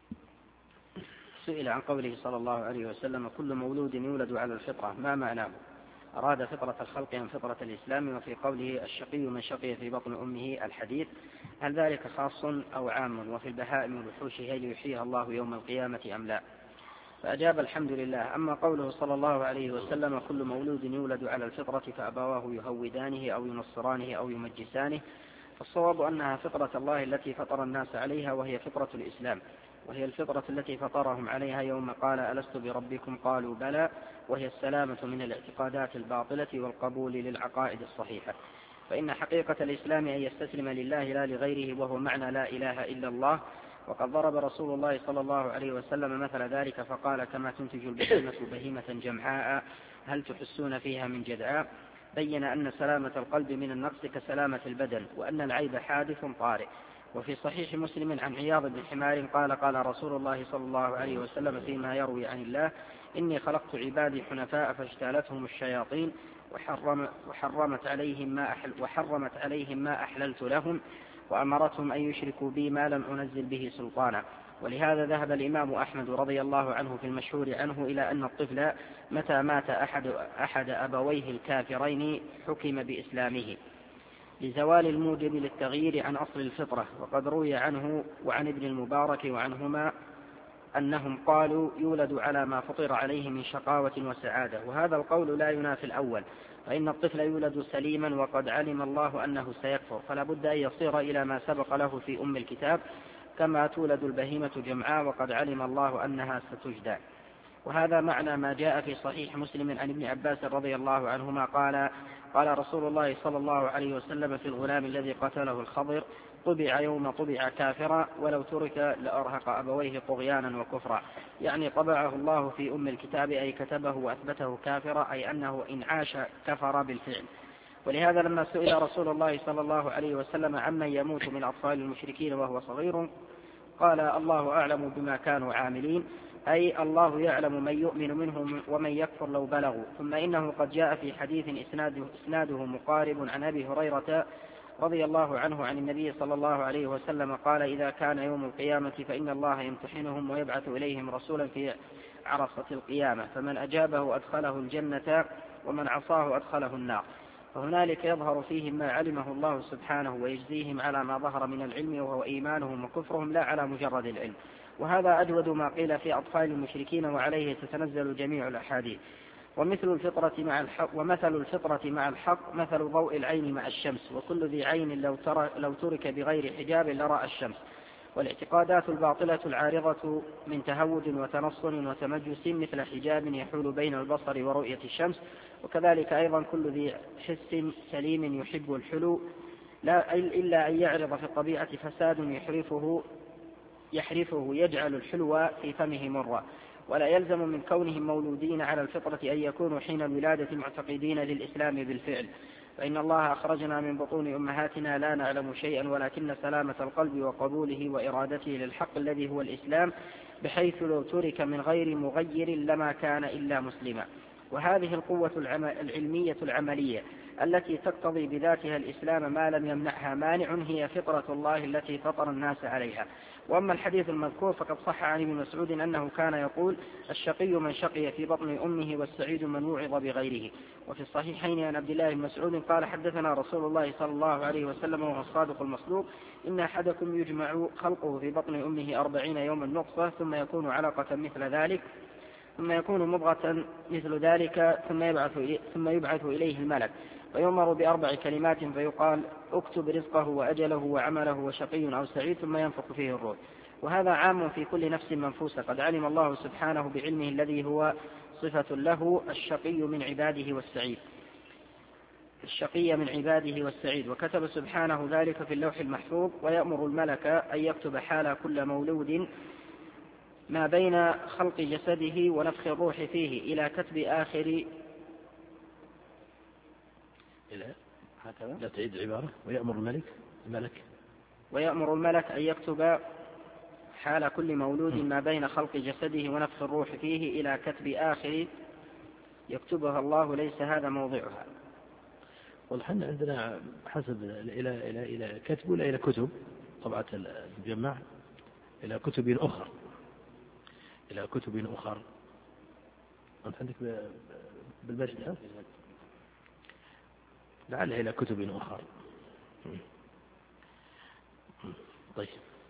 Speaker 1: سئل عن قوله صلى الله عليه وسلم كل مولود يولد على الفطرة ما معناه؟ أراد فطرة الخلق عن فطرة الإسلام، وفي قوله الشقي من شقي في بطن أمه الحديث هل ذلك خاص أو عام؟ وفي البهائم والوحوش هل يحييها الله يوم القيامة أم لا؟ فأجاب الحمد لله. أما قوله صلى الله عليه وسلم كل مولود يولد على الفطرة فأبواه يهودانه أو ينصرانه أو يمجسانه، فالصواب أنها فطرة الله التي فطر الناس عليها، وهي فطرة الإسلام، وهي الفطرة التي فطرهم عليها يوم قال ألست بربكم قالوا بلى، وهي السلامة من الاعتقادات الباطلة والقبول للعقائد الصحيحة. فإن حقيقة الإسلام أن يستسلم لله لا لغيره، وهو معنى لا إله إلا الله. وقد ضرب رسول الله صلى الله عليه وسلم مثل ذلك فقال كما تنتج البهيمة بهيمة جمعاء هل تحسون فيها من جدعاء. بين أن سلامة القلب من النقص كسلامة البدن، وأن العيب حادث طارئ. وفي صحيح مسلم عن عياض بن حمار قال قال رسول الله صلى الله عليه وسلم فيما يروي عن الله إني خلقت عبادي حنفاء فاجتالتهم الشياطين وحرم وحرمت عليهم ما أحل وحرمت عليهم ما أحللت لهم، وأمرتهم أن يشركوا بي ما لم أنزل به سلطانا. ولهذا ذهب الإمام أحمد رضي الله عنه في المشهور عنه إلى أن الطفل متى مات أحد, أحد أبويه الكافرين حكم بإسلامه لزوال الموجب للتغيير عن أصل الفطرة. وقد روي عنه وعن ابن المبارك وعنهما أنهم قالوا يولد على ما فطر عليه من شقاوة وسعادة، وهذا القول لا ينافي الأول، فإن الطفل يولد سليما وقد علم الله أنه سيكفر، فلا بد أن يصير إلى ما سبق له في أم الكتاب، كما تولد البهيمة جمعاء وقد علم الله أنها ستجدى. وهذا معنى ما جاء في صحيح مسلم عن ابن عباس رضي الله عنهما قال قال رسول الله صلى الله عليه وسلم في الغلام الذي قتله الخضر: طبع يوم طبع كافرا ولو ترك لأرهق أبويه طغيانا وكفرا، يعني طبعه الله في أم الكتاب أي كتبه وأثبته كافرا، أي أنه إن عاش كفر بالفعل. ولهذا لما سئل رسول الله صلى الله عليه وسلم عمن يموت من أطفال المشركين وهو صغير قال: الله أعلم بما كانوا عاملين، أي الله يعلم من يؤمن منهم ومن يكفر لو بلغوا. ثم إنه قد جاء في حديث إسناده, إسناده مقارب عن أبي هريرة رضي الله عنه عن النبي صلى الله عليه وسلم قال: إذا كان يوم القيامة فإن الله يمتحنهم ويبعث إليهم رسولا في عرصة القيامة، فمن أجابه أدخله الجنة ومن عصاه أدخله النار، فهنالك يظهر فيهم ما علمه الله سبحانه ويجزيهم على ما ظهر من العلم وهو إيمانهم وكفرهم لا على مجرد العلم. وهذا أجود ما قيل في أطفال المشركين، وعليه تتنزل جميع الأحاديث. ومثل الفطرة مع الحق ومثل الفطرة مع الحق مثل ضوء العين مع الشمس، وكل ذي عين لو, تر لو ترك بغير حجاب لرأى الشمس. والاعتقادات الباطلة العارضة من تهود وتنصل وتمجس مثل حجاب يحول بين البصر ورؤية الشمس. وكذلك أيضا كل ذي حس سليم يحب الحلو لا إلا أن يعرض في الطبيعة فساد يحرفه يحرفه يجعل الحلو في فمه مرة. ولا يلزم من كونهم مولودين على الفطرة أن يكونوا حين الولادة معتقدين للإسلام بالفعل، فإن الله أخرجنا من بطون أمهاتنا لا نعلم شيئا، ولكن سلامة القلب وقبوله وإرادته للحق الذي هو الإسلام، بحيث لو ترك من غير مغير لما كان إلا مسلما. وهذه القوة العلمية العملية التي تقتضي بذاتها الإسلام ما لم يمنعها مانع هي فطرة الله التي فطر الناس عليها. وأما الحديث المذكور فقد صح عن ابن مسعود أنه كان يقول: الشقي من شقي في بطن أمه والسعيد من وعظ بغيره. وفي الصحيحين عن عبد الله بن مسعود قال: حدثنا رسول الله صلى الله عليه وسلم وهو الصادق المصدوق: إن أحدكم يجمع خلقه في بطن أمه أربعين يوما نطفة ثم يكون علقة مثل ذلك ثم يكون مضغة مثل ذلك ثم يبعث ثم يبعث إليه الملك فيؤمر بأربع كلمات فيقال: اكتب رزقه وأجله وعمله وشقي أو سعيد، ثم ينفخ فيه الروح. وهذا عام في كل نفس منفوسة قد علم الله سبحانه بعلمه الذي هو صفة له الشقي من عباده والسعيد الشقي من عباده والسعيد وكتب سبحانه ذلك في اللوح المحفوظ. ويأمر الملك أن يكتب حال كل مولود ما بين خلق جسده ونفخ الروح فيه إلى كتب آخر
Speaker 2: إلى هكذا لا تعيد العبارة. ويأمر الملك الملك
Speaker 1: ويأمر الملك أن يكتب حال كل مولود ما بين خلق جسده ونفخ الروح فيه إلى كتب آخر يكتبها الله ليس هذا موضعها.
Speaker 2: والحن عندنا حسب إلى إلى إلى كتب ولا إلى كتب طبعة المجمع إلى كتب أخرى إلى كتب أخرى. أنت عندك بالمجد لعلها إلى كتب أخرى. طيب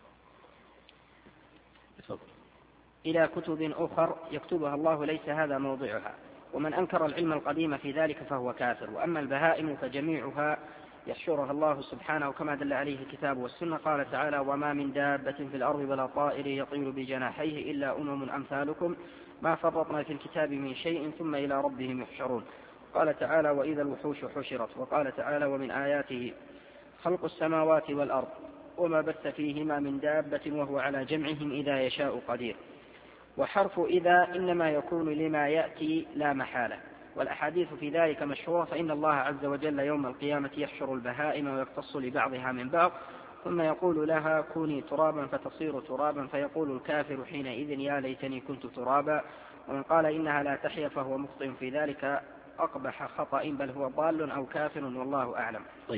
Speaker 2: تفضل.
Speaker 1: إلى كتب أخرى يكتبها الله ليس هذا موضعها. ومن أنكر العلم القديم في ذلك فهو كافر. وأما البهائم فجميعها يحشرها الله سبحانه كما دل عليه الكتاب والسنة. قال تعالى: وما من دابة في الأرض ولا طائر يطير بجناحيه إلا أمم أمثالكم ما فرطنا في الكتاب من شيء ثم إلى ربهم يحشرون. قال تعالى: وإذا الوحوش حشرت. وقال تعالى: ومن آياته خلق السماوات والأرض وما بث فيهما من دابة وهو على جمعهم إذا يشاء قدير. وحرف إذا إنما يكون لما يأتي لا محالة. والأحاديث في ذلك مشهورة. فإن الله عز وجل يوم القيامة يحشر البهائم ويقتص لبعضها من بعض ثم يقول لها: كوني ترابا فتصير ترابا، فيقول الكافر حينئذ: يا ليتني كنت ترابا. ومن قال إنها لا تحيا فهو مخطئ في ذلك أقبح خطأ، بل هو ضال أو كافر والله أعلم.
Speaker 2: طيب،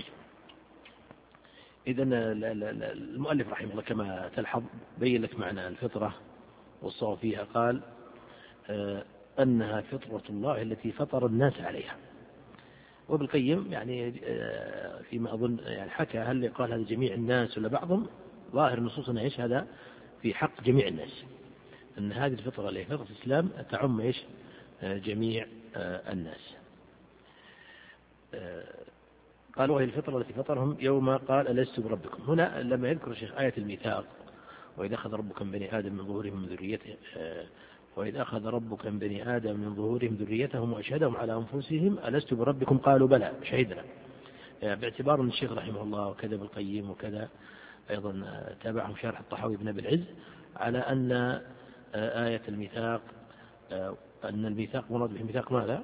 Speaker 2: إذن المؤلف رحمه الله كما تلحظ بين لك معنى الفطرة والصواب فيها. قال آه أنها فطرة الله التي فطر الناس عليها. وابن القيم يعني آه فيما أظن يعني حكى هل قال هذا جميع الناس ولا بعضهم. ظاهر النصوص أنها إيش هذا في حق جميع الناس، أن هذه الفطرة اللي هي فطرة الإسلام تعم إيش آه جميع آه الناس. قال وهي الفطرة التي فطرهم يوم قال ألست بربكم. هنا لما يذكر الشيخ آية الميثاق وإذا أخذ ربك من بني آدم من ظهورهم من ذريته وإذا أخذ ربك من بني آدم من ظهورهم ذريتهم وأشهدهم على أنفسهم ألست بربكم قالوا بلى شهدنا، باعتبار أن الشيخ رحمه الله وكذا ابن القيم وكذا أيضا تابعهم شارح الطحاوي بن أبي العز على أن آية الميثاق أن الميثاق مراد به ميثاق ماذا؟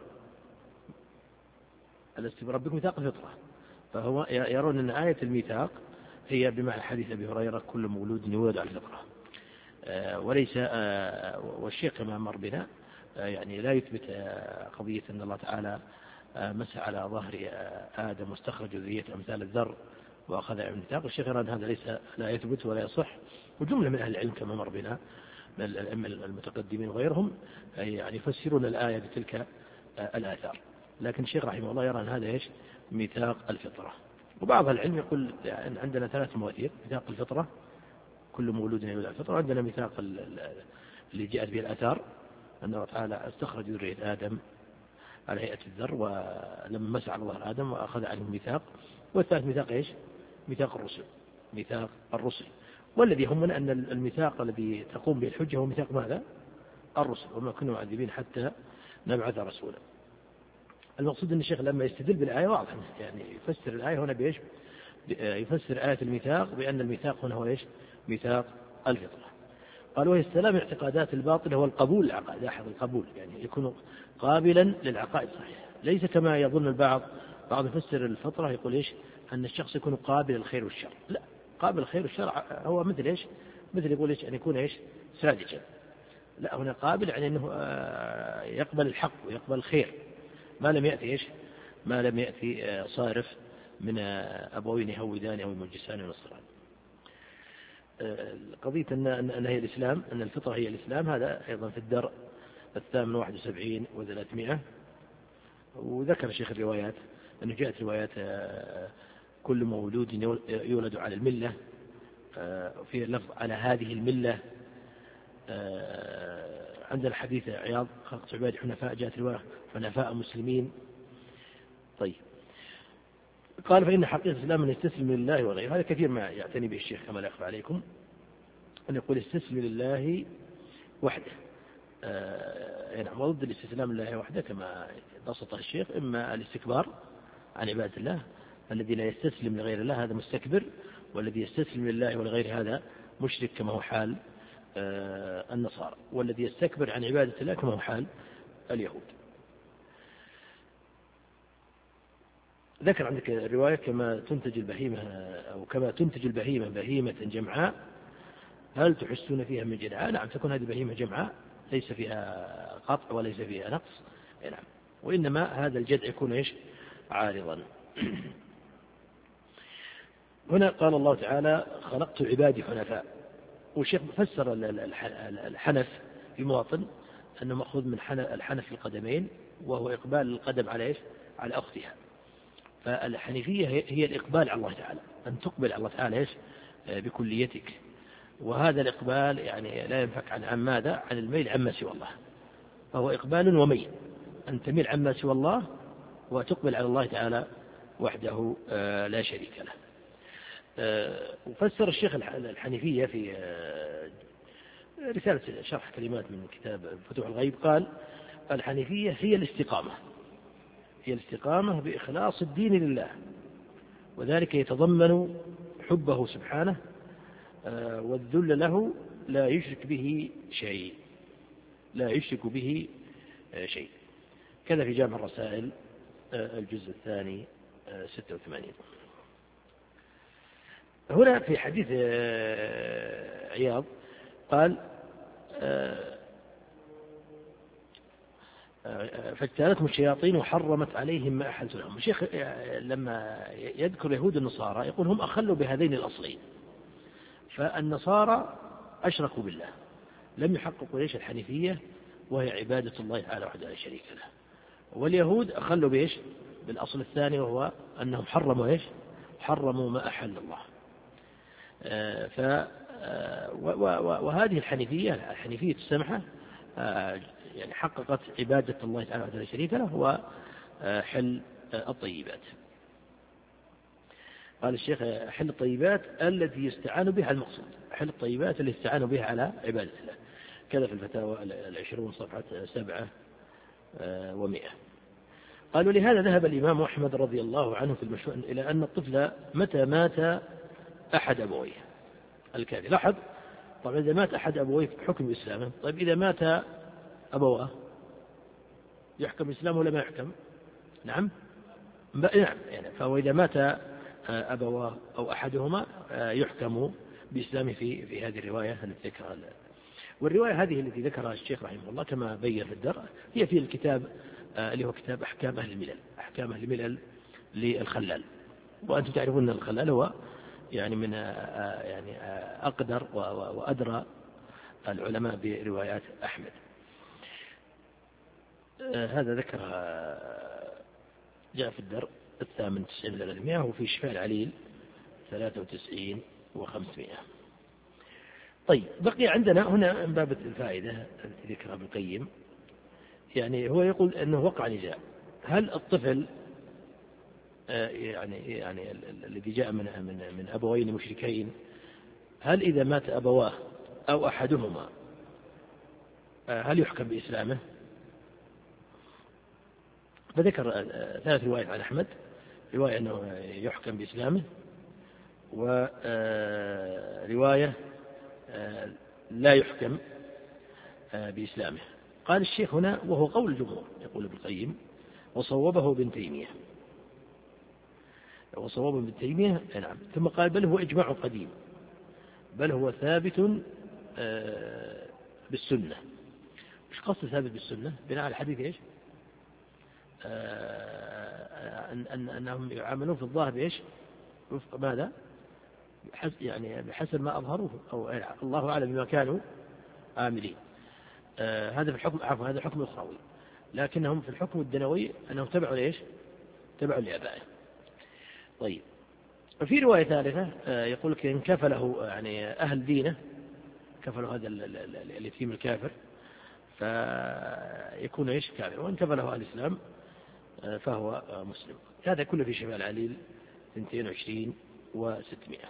Speaker 2: ألست بربكم ميثاق الفطرة، فهو يرون أن آية الميثاق هي بمعنى حديث أبي هريرة كل مولود يولد على الفطرة، وليس والشيخ كما مر بنا يعني لا يثبت قضية أن الله تعالى مسح على ظهر آدم واستخرج ذرية أمثال الذر وأخذ الميثاق. الشيخ يرى أن هذا ليس لا يثبت ولا يصح، وجملة من أهل العلم كما مر بنا من الأئمة المتقدمين وغيرهم يعني يفسرون الآية بتلك الآثار، لكن الشيخ رحمه الله يرى أن هذا إيش ميثاق الفطرة. وبعض العلم يقول يعني عندنا ثلاث مواثيق: ميثاق الفطرة كل مولود يولد على الفطرة، عندنا ميثاق اللي جاءت به الآثار أن الله تعالى استخرج ذرية آدم على هيئة الذر ولما مسح على ظهر آدم وأخذ عنه ميثاق، والثالث ميثاق إيش ميثاق الرسل ميثاق الرسل والذي يهمنا أن الميثاق الذي تقوم به الحجة هو ميثاق ماذا؟ الرسل، وما كنا معذبين حتى نبعث رسولا. المقصود أن الشيخ لما يستدل بالآية واضح يعني يفسر الآية هنا بإيش؟ يفسر آية الميثاق بأن الميثاق هنا هو إيش؟ ميثاق الفطرة. قال وهي السلام اعتقادات الباطل هو القبول العقائد، لاحظ القبول يعني يكون قابلا للعقائد صحيح، ليس كما يظن البعض، بعض يفسر الفطرة يقول إيش؟ أن الشخص يكون قابل الخير والشر، لا، قابل الخير والشر هو مثل إيش؟ مثل يقول إيش؟ أن يكون إيش؟ ساذجا، لا، هنا قابل يعني أنه يقبل الحق ويقبل الخير ما لم يأتي إيش؟ ما لم يأتي صارف من أبوين يهودان أو يمجسان ونصران. قضية أن أن هي الإسلام، أن الفطرة هي الإسلام، هذا أيضا في الدرء الثامن واحد وسبعين وثلاثمائة. وذكر الشيخ الروايات أنه جاءت روايات كل مولود يولد على الملة، في اللفظ على هذه الملة. عندنا حديث عياض خلقت عبادي حنفاء، جاءت رواية حنفاء مسلمين. طيب، قال فإن حقيقة الإسلام من يستسلم لله وغيره، هذا كثير ما يعتني به الشيخ كما لا يخفى عليكم، أن يقول استسلم لله وحده. آه نعم، وضد الاستسلام لله وحده كما بسطه الشيخ إما الاستكبار عن عبادة الله، الذي لا يستسلم لغير الله هذا مستكبر، والذي يستسلم لله ولغير هذا مشرك كما هو حال آه النصارى، والذي يستكبر عن عبادة الله كما هو حال اليهود. ذكر عندك الرواية كما تنتج البهيمة أو كما تنتج البهيمة بهيمة جمعاء هل تحسون فيها من جدعاء؟ نعم، تكون هذه بهيمة جمعاء ليس فيها قطع وليس فيها نقص، نعم، وإنما هذا الجدع يكون إيش؟ عارضا. هنا قال الله تعالى خلقت عبادي حنفاء، والشيخ فسر الحنف في مواطن أنه مأخوذ من الحنف في القدمين، وهو إقبال القدم على إيش؟ على أختها. فالحنيفية هي الإقبال على الله تعالى، أن تقبل على الله تعالى إيش؟ بكليتك، وهذا الإقبال يعني لا ينفك عن عن ماذا؟ عن الميل عما سوى الله، فهو إقبال وميل، أن تميل عما سوى الله وتقبل على الله تعالى وحده لا شريك له. وفسر الشيخ الحنيفية في رسالة شرح كلمات من كتاب فتوح الغيب، قال الحنيفية هي الاستقامة، هي الاستقامة بإخلاص الدين لله، وذلك يتضمن حبه سبحانه والذل له، لا يشرك به شيء لا يشرك به شيء كذا في جامع الرسائل الجزء الثاني ستة وثمانين. هنا في حديث عياض قال فاجتالتهم الشياطين وحرمت عليهم ما أحلت لهم. الشيخ لما يذكر يهود النصارى يقول هم أخلوا بهذين الأصلين، فالنصارى أشركوا بالله، لم يحققوا ليش الحنيفية وهي عبادة الله تعالى وحده لا شريك له، واليهود أخلوا بإيش؟ بالأصل الثاني وهو أنهم حرموا إيش؟ حرموا ما أحل الله. ف وهذه الحنيفية الحنيفية السمحة يعني حققت عبادة الله تعالى وحده لا شريك له وحل الطيبات. قال الشيخ حل الطيبات التي يستعان بها المقصود، حل الطيبات التي يستعان بها على عبادة الله، كذا في الفتاوى العشرون صفحة سبعة ومئة. قالوا لهذا ذهب الإمام أحمد رضي الله عنه في المشروع إلى أن الطفل متى مات أحد أبويه الكافر. لاحظ طبعا إذا مات أحد أبويه حكم إسلامه، طيب إذا مات أبواه يحكم إسلامه ولا ما يحكم؟ نعم نعم يعني فهو إذا مات أبواه أو أحدهما يحكم بإسلامه في في هذه الرواية التي ذكرها. والرواية هذه التي ذكرها الشيخ رحمه الله كما بين في الدرء هي في الكتاب اللي هو كتاب أحكام أهل الملل، أحكام أهل الملل للخلال. وأنتم تعرفون أن الخلال هو يعني من يعني أقدر وأدرى العلماء بروايات أحمد. هذا ذكر جاء في الدرء الثامن تسعين إلى المئة، وفي شفاء العليل ثلاثة وتسعين وخمسمائة. طيب بقي عندنا هنا من باب الفائدة التي ذكرها ابن القيم، يعني هو يقول أنه وقع نزاع، هل الطفل يعني يعني الذي جاء من من من أبوين مشركين هل إذا مات أبواه أو أحدهما هل يحكم بإسلامه؟ فذكر ثلاث روايات عن أحمد، رواية أنه يحكم بإسلامه، ورواية لا يحكم بإسلامه. قال الشيخ هنا وهو قول الجمهور، يقول ابن القيم وصوبه ابن تيمية، وصوبه ابن تيمية نعم. ثم قال بل هو إجماع قديم، بل هو ثابت بالسنة. مش قصد ثابت بالسنة بناء على الحديث إيش؟ أن أن أنهم يعاملون في الظاهر بإيش؟ وفق ماذا؟ يعني بحسب ما أظهروه، أو الله أعلم بما كانوا عاملين. آه هذا في الحكم عفوا هذا حكم أخروي، لكنهم في الحكم الدنوي أنهم تبعوا لإيش؟ تبعوا لآبائهم. طيب وفي رواية ثالثة آه يقول لك إن كفله يعني أهل دينه، كفله هذا اليتيم الكافر فيكون إيش؟ كافر، وإن كفله أهل الإسلام آه فهو آه مسلم. هذا كله في شفاء العليل اثنتين وعشرين وستمائة.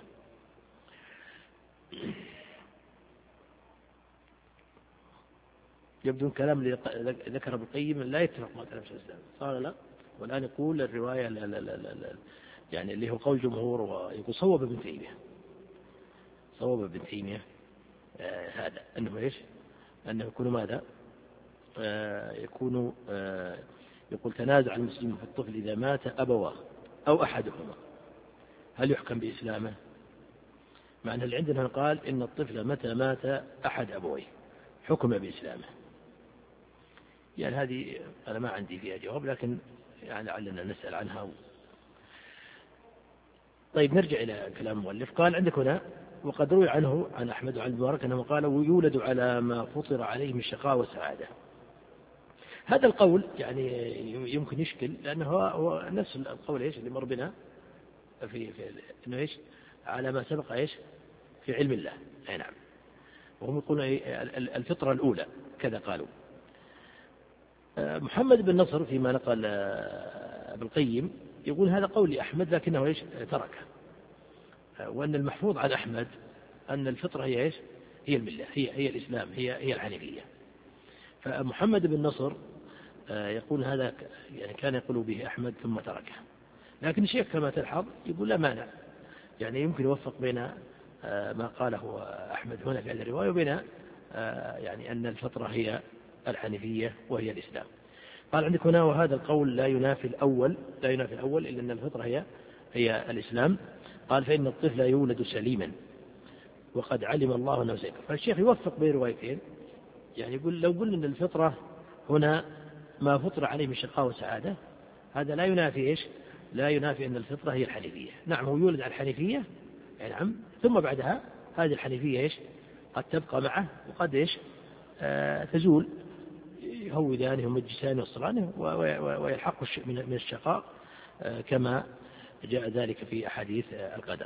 Speaker 2: يبدو الكلام اللي ذكر ابن القيم لا يتفق مع كلام شيخ الإسلام قال لا، والآن يقول الرواية لا لا لا لا لا يعني اللي هو قول جمهور، ويقول صوب ابن تيمية، صوب ابن تيمية آه هذا أنه إيش؟ أنه يكون ماذا؟ آه يكون آه يقول تنازع المسلمين في الطفل إذا مات أبواه أو أحدهما هل يحكم بإسلامه؟ مع أن اللي عندنا قال إن الطفل متى مات أحد أبويه حكم بإسلامه. يعني هذه أنا ما عندي فيها جواب، لكن يعني لعلنا نسأل عنها. طيب نرجع إلى كلام المؤلف. قال عندك هنا وقد روي عنه عن أحمد وعن المبارك أنه قال ويولد على ما فطر عليه من شقاء وسعادة. هذا القول يعني يمكن يشكل، لأنه هو نفس القول إيش اللي مر بنا في, في إنه إيش على ما سبق إيش في علم الله. أي نعم، وهم يقولون الفطرة الأولى كذا قالوا. محمد بن نصر فيما نقل ابن القيم يقول هذا قول لأحمد لكنه إيش تركه، وأن المحفوظ عن أحمد أن الفطرة هي إيش هي الملة، هي هي الإسلام، هي هي الحنيفية. فمحمد بن نصر يقول هذا يعني كان يقول به أحمد ثم تركه، لكن الشيخ كما تلحظ يقول لا مانع، يعني يمكن يوفق بين ما قاله أحمد هنا في هذه الرواية وبين يعني أن الفطرة هي الحنيفية وهي الإسلام. قال عندك هنا وهذا القول لا ينافي الأول، لا ينافي الأول إلا أن الفطرة هي هي الإسلام. قال فإن الطفل يولد سليما وقد علم الله أنه سيكون. فالشيخ يوفق بين روايتين، يعني يقول لو قلنا أن الفطرة هنا ما فطر عليه من شقاء وسعادة هذا لا ينافي إيش؟ لا ينافي أن الفطرة هي الحنيفية. نعم هو يولد على الحنيفية نعم، ثم بعدها هذه الحنيفية إيش قد تبقى معه وقد إيش آه تزول، يهودانه ومجسانه والصلانه ويلحق من الشقاء آه كما جاء ذلك في أحاديث آه القدر.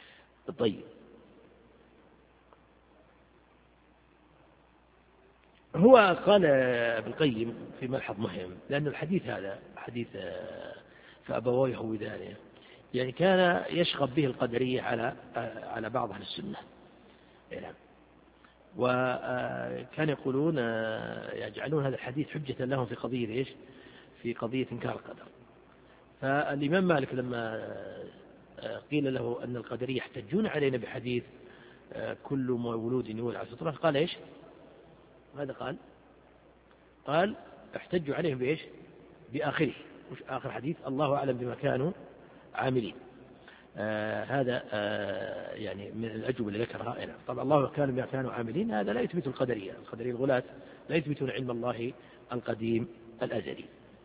Speaker 2: طيب هو قال ابن القيم في ملحظ مهم، لأن الحديث هذا حديث فأبواه يهودانه يعني كان يشغب به القدرية على على بعض أهل السنة، وكان يقولون يجعلون هذا الحديث حجة لهم في قضية إيش؟ في قضية إنكار القدر. فالإمام مالك لما قيل له أن القدرية يحتجون علينا بحديث كل مولود يولد على الفطرة، قال إيش؟ ماذا قال؟ قال احتجوا عليهم بإيش؟ بآخره. وش آخر حديث؟ الله أعلم بما كانوا عاملين. آه هذا آه يعني من الأجوبة اللي ذكرها. يعني طبعا الله كانوا بما كانوا عاملين، هذا لا يثبت القدرية. القدرية الغلاة لا يثبتون علم الله القديم الأزلي.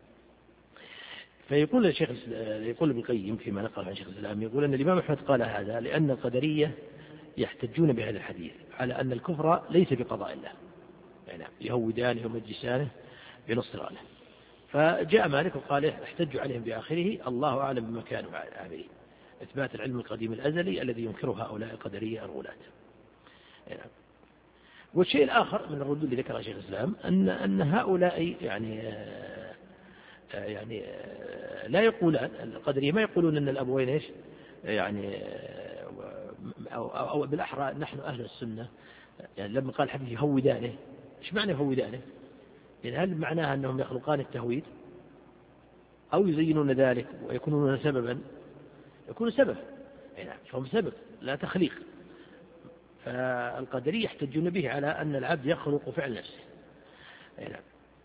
Speaker 2: فيقول الشيخ يقول ابن القيم فيما نقل عن شيخ الإسلام، يقول أن الإمام أحمد قال هذا لأن القدرية يحتجون بهذا الحديث على أن الكفر ليس بقضاء الله، يعني يهودانه ومجسانه بنصرانه. فجاء مالك وقال احتجوا عليهم بآخره الله أعلم بما كانوا عاملين، إثبات العلم القديم الأزلي الذي ينكره هؤلاء القدرية الغلاة. يعني والشيء الآخر من الردود اللي ذكرها شيخ الإسلام أن أن هؤلاء يعني يعني لا يقولون القدرية ما يقولون أن الأبوين إيش يعني أو, أو بالأحرى نحن أهل السنة. يعني لما قال حديث يهودانه، إيش معنى يهودانه؟ يعني هل معناها أنهم يخلقان التهويد أو يزينون ذلك ويكونون سببا؟ يكون سبب، يعني فهم سبب لا تخليق. فالقدرية يحتجون به على أن العبد يخلق فعل نفسه. يعني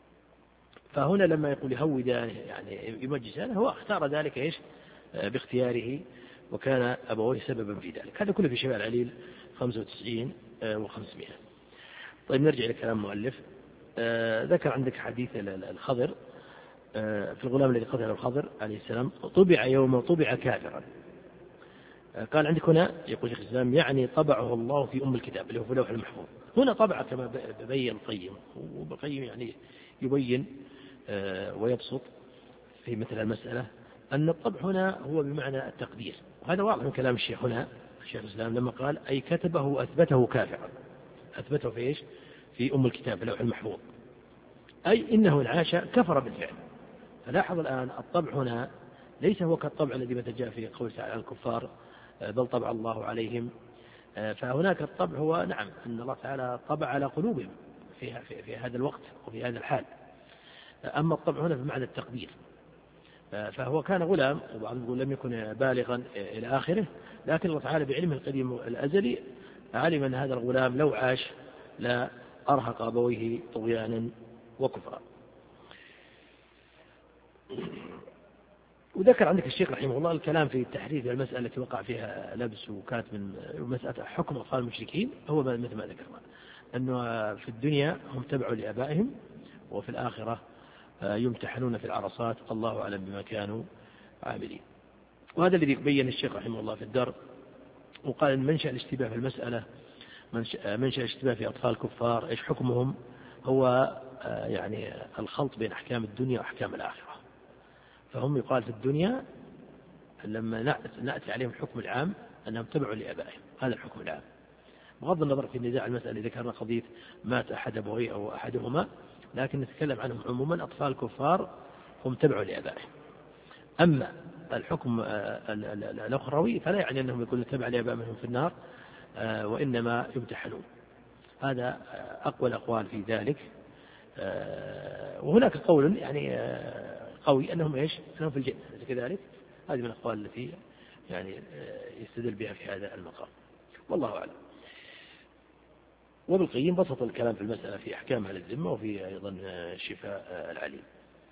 Speaker 2: فهنا لما يقول يهودانه يعني يمجسانه، هو اختار ذلك إيش باختياره، وكان أبويه سببا في ذلك. هذا كله في شفاء العليل خمسة وتسعين وخمسمائة. طيب نرجع إلى كلام المؤلف. آه ذكر عندك حديث الخضر آه في الغلام الذي قتله الخضر عليه السلام، طبع يوم طبع كافرا. آه قال عندك هنا يقول شيخ الإسلام يعني طبعه الله في أم الكتاب اللي هو في اللوح المحفوظ. هنا طبع كما بين القيم، والقيم يعني يبين آه ويبسط في مثل المسألة أن الطبع هنا هو بمعنى التقدير، وهذا واضح من كلام الشيخ هنا الشيخ الإسلام لما قال أي كتبه وأثبته كافرا. أثبته في إيش؟ في أم الكتاب اللوح المحفوظ، أي إنه انعاش كفر بالفعل. فلاحظ الآن الطبع هنا ليس هو كالطبع الذي متى جاء في قول تعالى عن الكفار بل طبع الله عليهم. فهناك الطبع هو نعم أن الله تعالى طبع على قلوبهم في, في, في هذا الوقت وفي هذا الحال. أما الطبع هنا بمعنى التقدير، فهو كان غلام وبعضهم يقول لم يكن بالغا إلى آخره، لكن الله تعالى بعلمه القديم الأزلي علم أن هذا الغلام لو عاش لا أرهق أبويه طغيانا وكفرا. وذكر عندك الشيخ رحمه الله الكلام في التحريف المسألة التي وقع فيها لبس، وكانت من مسألة حكم أطفال المشركين. هو مثل ما ذكرنا أنه في الدنيا هم تبعوا لآبائهم، وفي الآخرة يمتحنون في العرصات الله أعلم بما كانوا عاملين. وهذا الذي بين الشيخ رحمه الله في الدرء، وقال أن منشأ الاشتباه في المسألة منشأ الاشتباه في أطفال الكفار إيش حكمهم؟ هو يعني الخلط بين أحكام الدنيا وأحكام الآخرة. فهم يقال في الدنيا لما نأتي عليهم الحكم العام أنهم تبعوا لآبائهم، هذا الحكم العام بغض النظر في النزاع المسألة اللي ذكرنا قضية مات أحد أبويه أو أحدهما، لكن نتكلم عنهم عموما أطفال الكفار هم تبعوا لآبائهم. أما الحكم الأخروي فلا يعني أنهم يكونوا تبع لآبائهم في النار، وإنما يمتحنون. هذا أقوى الأقوال في ذلك. وهناك قول يعني قوي أنهم إيش أنهم في الجنة كذلك. هذه من الأقوال التي يعني يستدل بها في هذا المقام، والله أعلم. وابن القيم بسط الكلام في المسألة في أحكام أهل الذمة وفي أيضا شفاء العليل.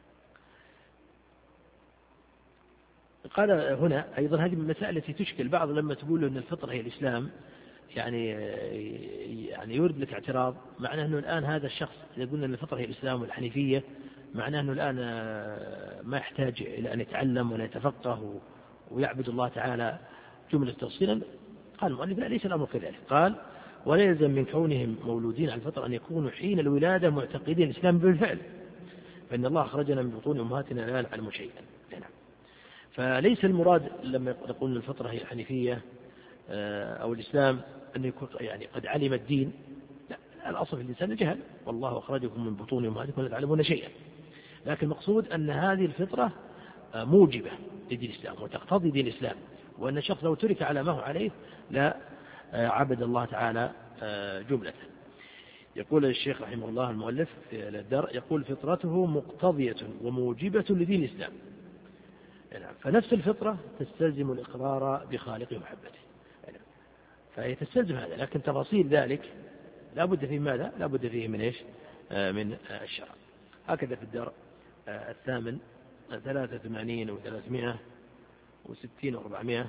Speaker 2: قال هنا أيضا هذه من المسائل التي تشكل بعض لما تقول أن الفطرة هي الإسلام، يعني يعني يورد لك اعتراض معناه أنه الآن هذا الشخص إذا قلنا أن الفطرة هي الإسلام والحنيفية معناه أنه الآن ما يحتاج إلى أن يتعلم ولا يتفقه ويعبد الله تعالى جملة تفصيلا. قال المؤلف لا، ليس الأمر كذلك. قال ولا يلزم من كونهم مولودين على الفطرة أن يكونوا حين الولادة معتقدين الإسلام بالفعل، فإن الله أخرجنا من بطون أمهاتنا لا نعلم شيئا. فليس المراد لما نقول الفطرة هي الحنيفية أو الإسلام أن يكون يعني قد علم الدين، لا، الأصل في الإنسان الجهل، والله أخرجكم من بطون أمهاتكم لا تعلمون شيئا. لكن المقصود أن هذه الفطرة موجبة لدين الإسلام وتقتضي دين الإسلام، وأن الشخص لو ترك على ما هو عليه لا عبد الله تعالى جملة. يقول الشيخ رحمه الله المؤلف في الدرء، يقول فطرته مقتضية وموجبة لدين الإسلام، فنفس الفطرة تستلزم الإقرار بخالق محبته، فهي تستلزم هذا، لكن تفاصيل ذلك لا بد فيه ماذا؟ لا بد فيه من إيش؟ من الشرع. هكذا في الدرء الثامن ثلاثة وثمانين وثلاثمائة وستين وأربعمائة،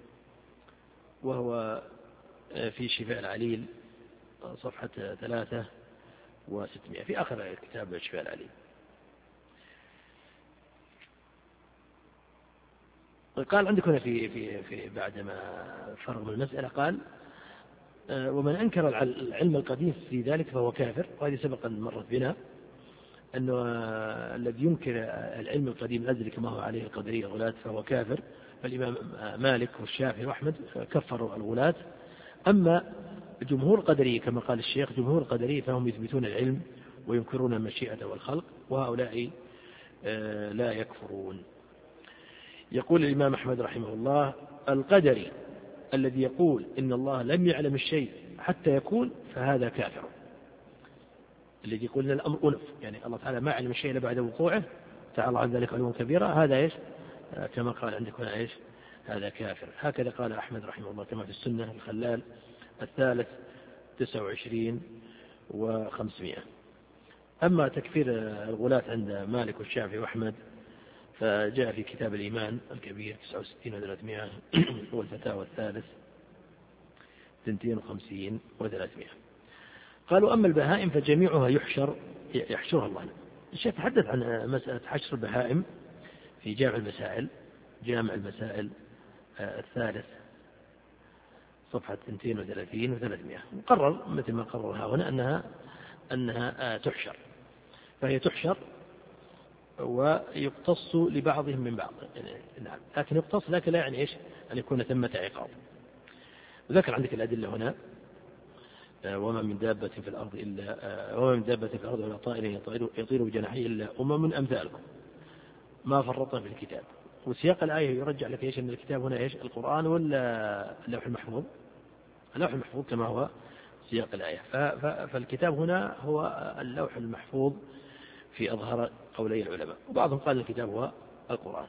Speaker 2: وهو في شفاء العليل صفحة ثلاثة وستمائة في آخر كتاب شفاء العليل. قال عندك هنا في في في بعد ما فرغ من المسألة قال ومن أنكر العلم القديم في ذلك فهو كافر. وهذه سبق أن مرت بنا أنه الذي ينكر العلم القديم الأزلي كما هو عليه القدرية الغلاة فهو كافر. فالإمام مالك والشافعي وأحمد كفروا الغلاة. أما جمهور القدرية كما قال الشيخ جمهور القدرية فهم يثبتون العلم وينكرون المشيئة والخلق، وهؤلاء لا يكفرون. يقول الإمام أحمد رحمه الله القدري الذي يقول إن الله لم يعلم الشيء حتى يكون فهذا كافر. الذي يقول إن الأمر أنف، يعني الله تعالى ما علم الشيء إلا بعد وقوعه تعالى عن ذلك علوا كبيرا، هذا إيش كما قال عندك هنا إيش هذا كافر. هكذا قال أحمد رحمه الله كما في السنة الخلال الثالث تسعة وعشرين وخمسمائة. أما تكفير الغلاة عند مالك والشافعي وأحمد فجاء في كتاب الإيمان الكبير تسعة وستين وثلاثمائة والفتاوى الثالث اثنين وخمسين وثلاثمائة. قالوا أما البهائم فجميعها يحشر يحشرها الله. الشيخ تحدث عن مسألة حشر البهائم في جامع المسائل جامع المسائل الثالث صفحة اثنين وثلاثين وثلاثمائة، وقرر مثل ما قررها هنا أنها أنها تحشر، فهي تحشر ويقتص لبعضهم من بعض، نعم، لكن يقتص لكن لا يعني إيش أن يكون ثمة عقاب. وذكر عندك الأدلة هنا وما من دابة في الأرض إلا وما من دابة في الأرض ولا طائر يطير, يطير بجناحيه إلا أمم أمثالكم ما فرطنا في الكتاب. وسياق الآية يرجع لك إيش أن الكتاب هنا إيش القرآن ولا اللوح المحفوظ؟ اللوح المحفوظ كما هو سياق الآية. فالكتاب هنا هو اللوح المحفوظ في أظهر قولي العلماء، وبعضهم قال الكتاب هو القرآن.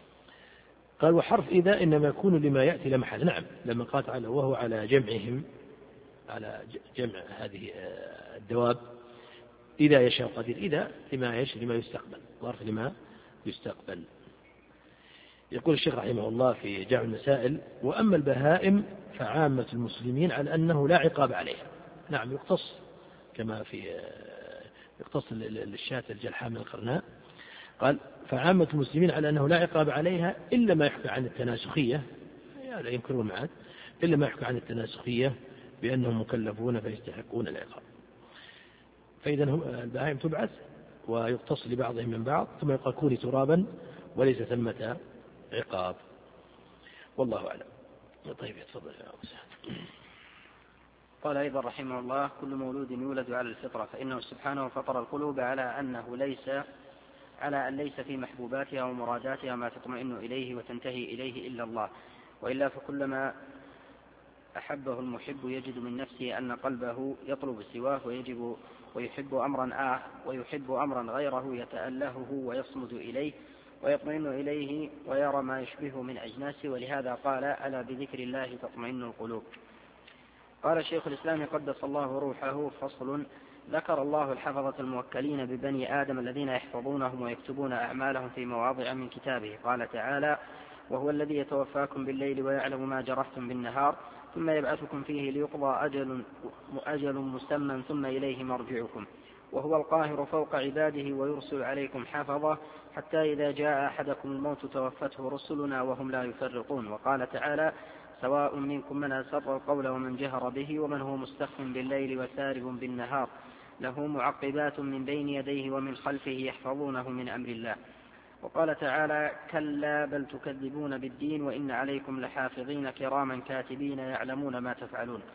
Speaker 2: قال وحرف إذا إنما يكون لما يأتي لا محل. نعم، لما قال تعالى وهو على جمعهم على جمع هذه الدواب إذا يشاء قدير، إذا لما يش لما يستقبل، ظرف لما يستقبل. يقول الشيخ رحمه الله في جامع المسائل وأما البهائم فعامة المسلمين على أنه لا عقاب عليها. نعم، يقتص كما في يقتص للشاة الجلحاء من القرناء. قال فعامة المسلمين على أنه لا عقاب عليها إلا ما يحكى عن التناسخية، لا ينكرون معاد، إلا ما يحكى عن التناسخية بأنهم مكلفون فيستحقون العقاب. فإذا البهائم تبعث ويقتص لبعضهم من بعض ثم يقال كوني ترابا وليس ثمة عقاب، والله أعلم. طيب يتفضل يا أبو سعد.
Speaker 1: قال أيضا رحمه الله كل مولود يولد على الفطرة فإنه سبحانه فطر القلوب على أنه ليس على أن ليس في محبوباتها ومراداتها ما تطمئن إليه وتنتهي إليه إلا الله، وإلا فكلما أحبه المحب يجد من نفسه أن قلبه يطلب سواه ويجب ويحب أمرا آه ويحب أمرا غيره يتألهه ويصمد إليه ويطمئن إليه ويرى ما يشبهه من أجناسه، ولهذا قال ألا بذكر الله تطمئن القلوب. قال شيخ الإسلام قدس الله روحه فصل ذكر الله الحفظة الموكلين ببني آدم الذين يحفظونهم ويكتبون أعمالهم في مواضع من كتابه. قال تعالى وهو الذي يتوفاكم بالليل ويعلم ما جرحتم بالنهار ثم يبعثكم فيه ليقضى أجل, أجل مسمى ثم إليه مرجعكم، وهو القاهر فوق عباده ويرسل عليكم حفظة حتى إذا جاء أحدكم الموت توفته رسلنا وهم لا يفرقون. وقال تعالى سواء منكم من أسر القول ومن جهر به ومن هو مستخف بالليل وسارب بالنهار له معقبات من بين يديه ومن خلفه يحفظونه من أمر الله. وقال تعالى كلا بل تكذبون بالدين وإن عليكم لحافظين كراما كاتبين يعلمون ما تفعلون.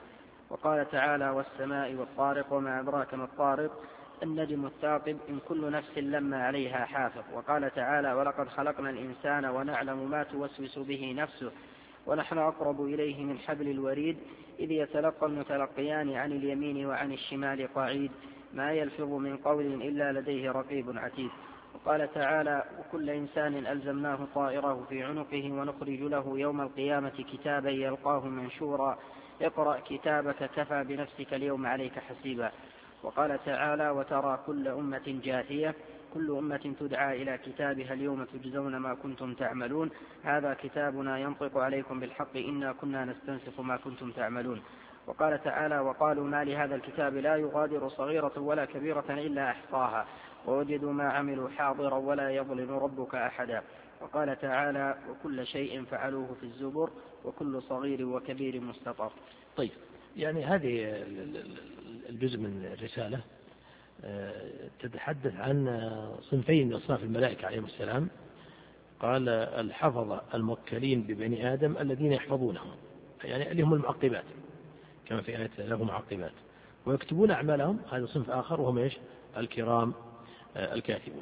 Speaker 1: وقال تعالى والسماء والطارق وما أدراك ما الطارق النجم الثاقب إن كل نفس لما عليها حافظ. وقال تعالى ولقد خلقنا الإنسان ونعلم ما توسوس به نفسه ونحن أقرب إليه من حبل الوريد إذ يتلقى المتلقيان عن اليمين وعن الشمال قعيد ما يلفظ من قول إلا لديه رقيب عتيد. وقال تعالى وكل إنسان ألزمناه طائره في عنقه ونخرج له يوم القيامة كتابا يلقاه منشورا اقرأ كتابك كفى بنفسك اليوم عليك حسيبا. وقال تعالى وترى كل أمة جاثية كل أمة تدعى إلى كتابها اليوم تجزون ما كنتم تعملون هذا كتابنا ينطق عليكم بالحق إنا كنا نستنسخ ما كنتم تعملون. وقال تعالى وقالوا ما لهذا الكتاب لا يغادر صغيرة ولا كبيرة إلا أحصاها ووجدوا ما عملوا حاضرا ولا يظلم ربك أحدا. وقال تعالى وكل شيء فعلوه في الزبر وكل صغير وكبير مستطر.
Speaker 2: طيب يعني هذه الجزء من الرسالة تتحدث عن صنفين من أصناف الملائكة عليهم السلام. قال الحفظة الموكلين ببني آدم الذين يحفظونهم يعني اللي هم المعقبات كما في آية لهم معقبات ويكتبون أعمالهم هذا صنف آخر وهم إيش الكرام الكاتبون.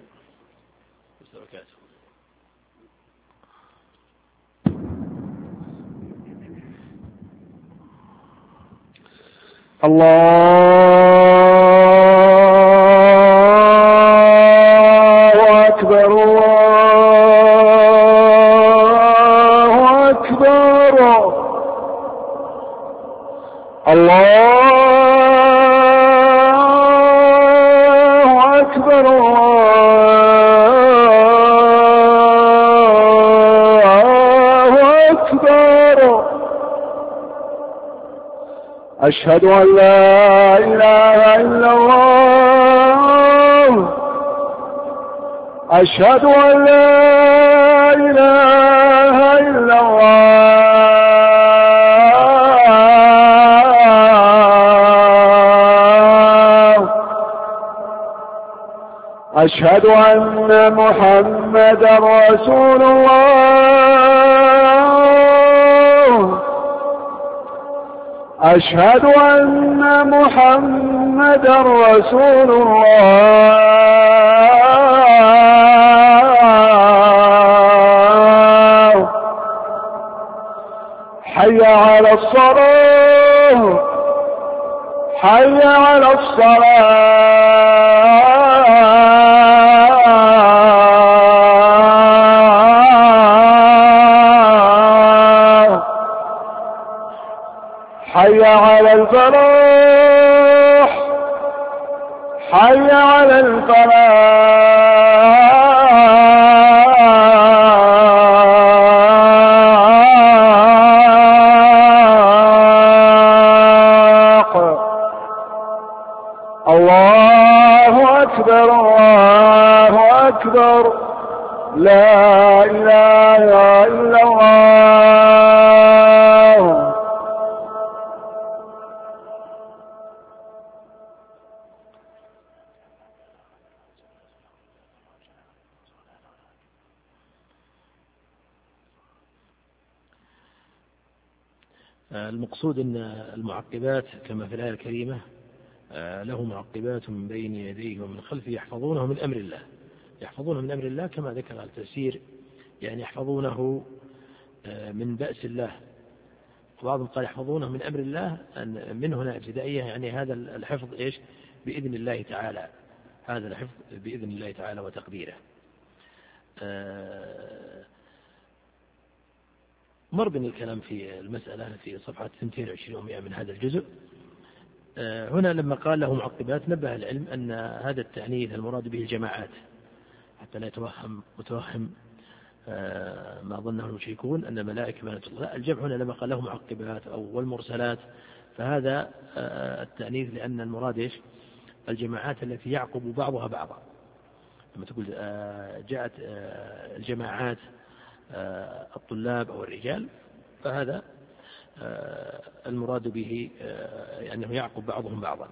Speaker 3: الله أكبر الله أكبر الله أكبر الله أكبر. أشهد أن لا إله إلا الله أشهد أن لا إله إلا الله أشهد أن محمدا رسول الله أشهد أن محمدا رسول الله. حي على الصلاة حي على الصلاة حي على الفلاح حي على الفلاح. الله أكبر الله أكبر لا إله إلا الله.
Speaker 2: المقصود أن المعقبات كما في الآية الكريمة له معقبات من بين يديه ومن خلفه يحفظونه من أمر الله يحفظونه من أمر الله كما ذكر التفسير يعني يحفظونه من بأس الله وبعضهم قال يحفظونه من أمر الله أن من هنا ابتدائية يعني هذا الحفظ إيش بإذن الله تعالى هذا الحفظ بإذن الله تعالى وتقديره. مر بنا الكلام في المسألة في صفحة اثنين وعشرين ومئة من هذا الجزء. هنا لما قال له معقبات نبه العلم أن هذا التعنيث المراد به الجماعات حتى لا يتوهم متوهم ما ظنه المشركون أن ملائكة بنات الله. الجمع هنا لما قال له معقبات أو والمرسلات فهذا التعنيث لأن المراد إيش الجماعات التي يعقب بعضها بعضا. لما تقول جاءت الجماعات الطلاب أو الرجال فهذا المراد به أنه يعقب بعضهم بعضا.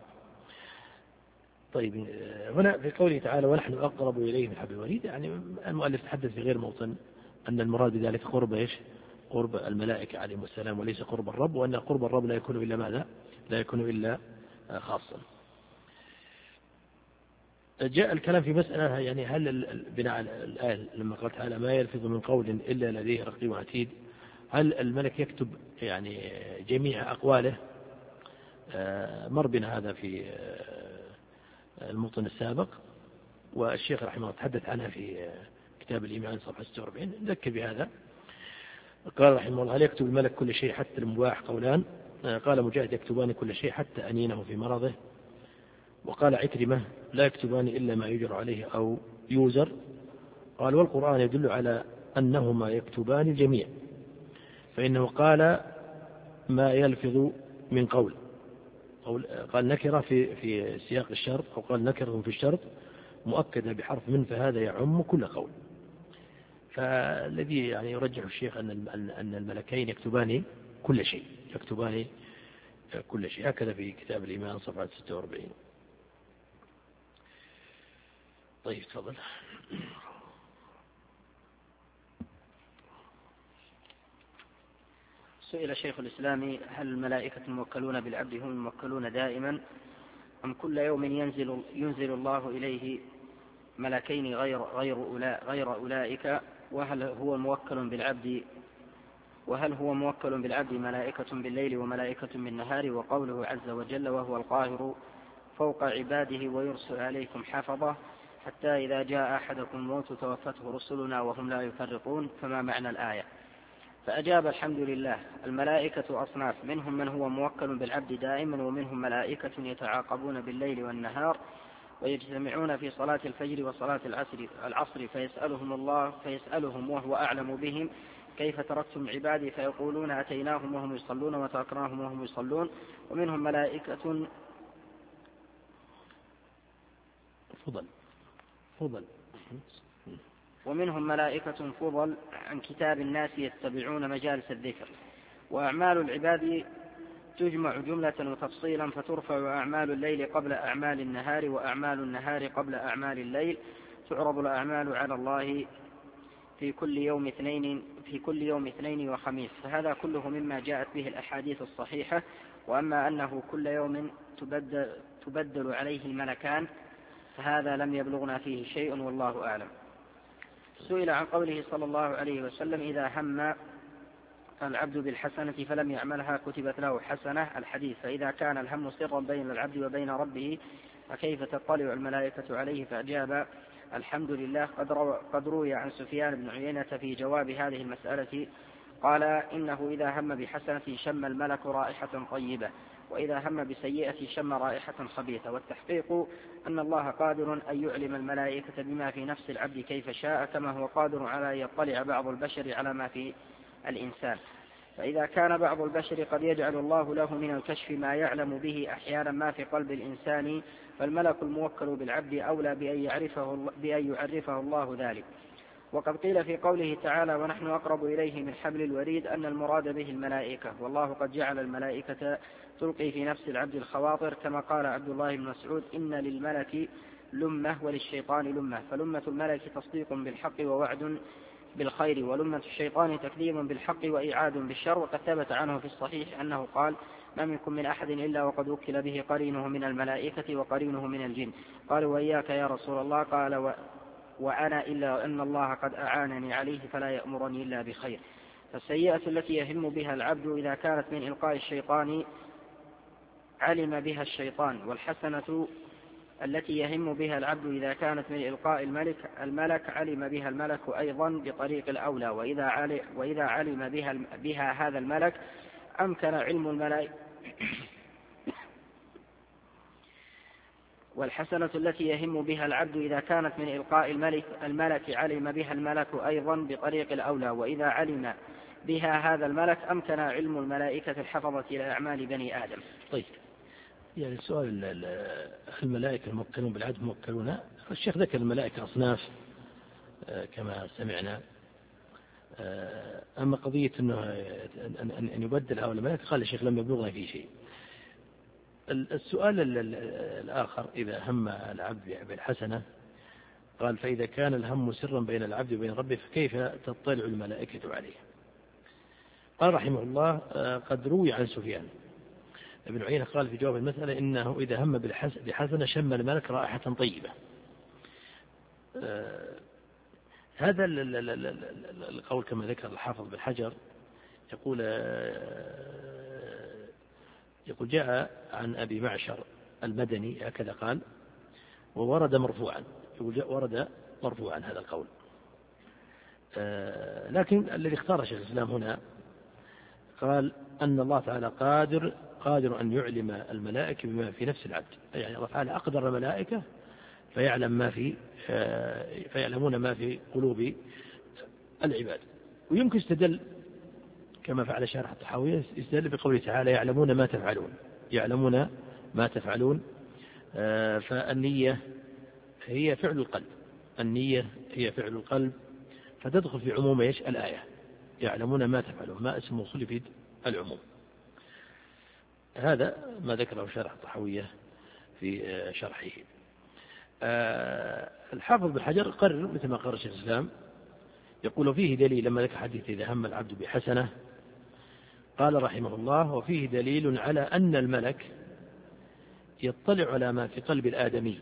Speaker 2: طيب هنا في قوله تعالى ونحن أقرب إليه من حبل الوريد يعني المؤلف تحدث في غير موطن أن المراد بذلك قرب إيش قرب الملائكة عليهم السلام وليس قرب الرب وأن قرب الرب لا يكون إلا ماذا لا يكون إلا خاصا. جاء الكلام في مسألة يعني هل بناء الآية لما قال تعالى ما يلفظ من قول إلا لديه رقيب عتيد، هل الملك يكتب يعني جميع أقواله؟ مر بنا هذا في الموطن السابق، والشيخ رحمه الله تحدث عنها في كتاب الإيمان صفحة ستة وأربعين، ذكر بهذا. قال رحمه الله هل يكتب الملك كل شيء حتى المباح؟ قولان. قال مجاهد يكتبان كل شيء حتى أنينه في مرضه. وقال عكرمة لا يكتبان إلا ما يجر عليه أو يوزر. قال والقرآن يدل على أنهما يكتبان الجميع، فإنه قال ما يلفظ من قول، قال نكرة في في سياق الشرط، أو قال نكرة في الشرط مؤكدة بحرف من، فهذا يعم كل قول. فالذي يعني يرجح الشيخ أن أن الملكين يكتبان كل شيء، يكتبان كل شيء، هكذا في كتاب الإيمان صفحة ستة وأربعين. طيب تفضل.
Speaker 1: سئل شيخ الإسلام هل الملائكة الموكلون بالعبد هم الموكلون دائما أم كل يوم ينزل, ينزل الله إليه ملكين غير, غير, أولا غير أولئك، وهل هو موكل بالعبد وهل هو موكل بالعبد ملائكة بالليل وملائكة بالنهار؟ وقوله عز وجل وهو القاهر فوق عباده ويرسل عليكم حفظة حتى إذا جاء أحدكم الموت توفته رسلنا وهم لا يفرطون، فما معنى الآية؟ فأجاب الحمد لله الملائكة أصناف، منهم من هو موكل بالعبد دائما، ومنهم ملائكة يتعاقبون بالليل والنهار ويجتمعون في صلاة الفجر وصلاة العصر, العصر فيسألهم الله فيسألهم وهو أعلم بهم كيف تركتم عبادي فيقولون أتيناهم وهم يصلون وتركناهم وهم يصلون. ومنهم ملائكة
Speaker 2: فضل فضل
Speaker 1: ومنهم ملائكة فضل عن كتاب الناس يتبعون مجالس الذكر. وأعمال العباد تجمع جملة وتفصيلا فترفع أعمال الليل قبل أعمال النهار وأعمال النهار قبل أعمال الليل. تعرض الأعمال على الله في كل يوم اثنين في كل يوم اثنين وخميس، فهذا كله مما جاءت به الأحاديث الصحيحة. وأما أنه كل يوم تبدل, تبدل عليه الملكان فهذا لم يبلغنا فيه شيء والله أعلم. سئل عن قوله صلى الله عليه وسلم إذا هم العبد بالحسنة فلم يعملها كتبت له حسنة، الحديث. فإذا كان الهم سرا بين العبد وبين ربه فكيف تطلع الملائكة عليه؟ فأجاب الحمد لله قد روي عن سفيان بن عيينة في جواب هذه المسألة قال إنه إذا هم بحسنة شم الملك رائحة طيبة، وإذا هم بسيئة شم رائحة خبيثة. والتحقيق أن الله قادر أن يعلم الملائكة بما في نفس العبد كيف شاء، كما هو قادر على أن يطلع بعض البشر على ما في الإنسان. فإذا كان بعض البشر قد يجعل الله له من الكشف ما يعلم به أحيانا ما في قلب الإنسان، فالملك الموكل بالعبد أولى بأن يعرفه, بأن يعرفه الله ذلك. وقد قيل في قوله تعالى ونحن أقرب إليه من حبل الوريد أن المراد به الملائكة، والله قد جعل الملائكة تلقي في نفس العبد الخواطر، كما قال عبد الله بن مسعود إن للملك لمة وللشيطان لمة، فلمة الملك تصديق بالحق ووعد بالخير، ولمة الشيطان تكذيب بالحق وإيعاد بالشر. وقد ثبت عنه في الصحيح أنه قال ما منكم من أحد إلا وقد وكل به قرينه من الملائكة وقرينه من الجن. قالوا وإياك يا رسول الله؟ قال و وأنا إلا أن الله قد أعانني عليه فلا يأمرني إلا بخير. فالسيئة التي يهم بها العبد إذا كانت من إلقاء الشيطان علم بها الشيطان، والحسنة التي يهم بها العبد إذا كانت من إلقاء الملك الملك علم بها الملك أيضا بطريق الأولى، وإذا علم, وإذا علم بها, بها هذا الملك أمكن علم الملائكة والحسنة التي يهم بها العبد إذا كانت من إلقاء الملك الملك علم بها الملك أيضا بطريق الأولى، وإذا علم بها هذا الملك أمكن علم الملائكة الحفظة لأعمال بني آدم.
Speaker 2: طيب، يعني السؤال الملائكة الموكلون بالعبد موكلون، الشيخ ذكر الملائكة أصناف كما سمعنا. أما قضية أنه أن يبدل هؤلاء الملائكة قال الشيخ لم يبلغنا فيه شيء. السؤال الآخر إذا هم العبد بالحسنة قال فإذا كان الهم سرا بين العبد وبين ربه فكيف تطلع الملائكة عليه؟ قال رحمه الله قد روي عن سفيان ابن عيينة قال في جواب المسألة إنه إذا هم بحسنة شم الملك رائحة طيبة. آه هذا القول كما ذكر الحافظ بن حجر يقول آه يقول جاء عن أبي معشر المدني هكذا قال، وورد مرفوعا، يقول جاء ورد مرفوعا هذا القول. آه لكن الذي اختار شيخ الإسلام هنا قال أن الله تعالى قادر قادر أن يعلم الملائكة بما في نفس العبد، يعني الله تعالى أقدر الملائكة فيعلم ما في فيعلمون ما في قلوب العباد. ويمكن استدل كما فعل شارح الطحاوية، استدل بقوله تعالى يعلمون ما تفعلون، يعلمون ما تفعلون. فالنية هي فعل القلب، النية هي فعل القلب، فتدخل في عموم ايش الآية، يعلمون ما تفعلون، ما اسم موصول يفيد العموم. هذا ما ذكره شارح الطحاوية في شرحه. الحافظ بن حجر قرر مثل ما قرر شيخ الإسلام، يقول فيه دليل لما ذكر حديث إذا هم العبد بحسنة، قال رحمه الله وفيه دليل على أن الملك يطلع على ما في قلب الآدمي،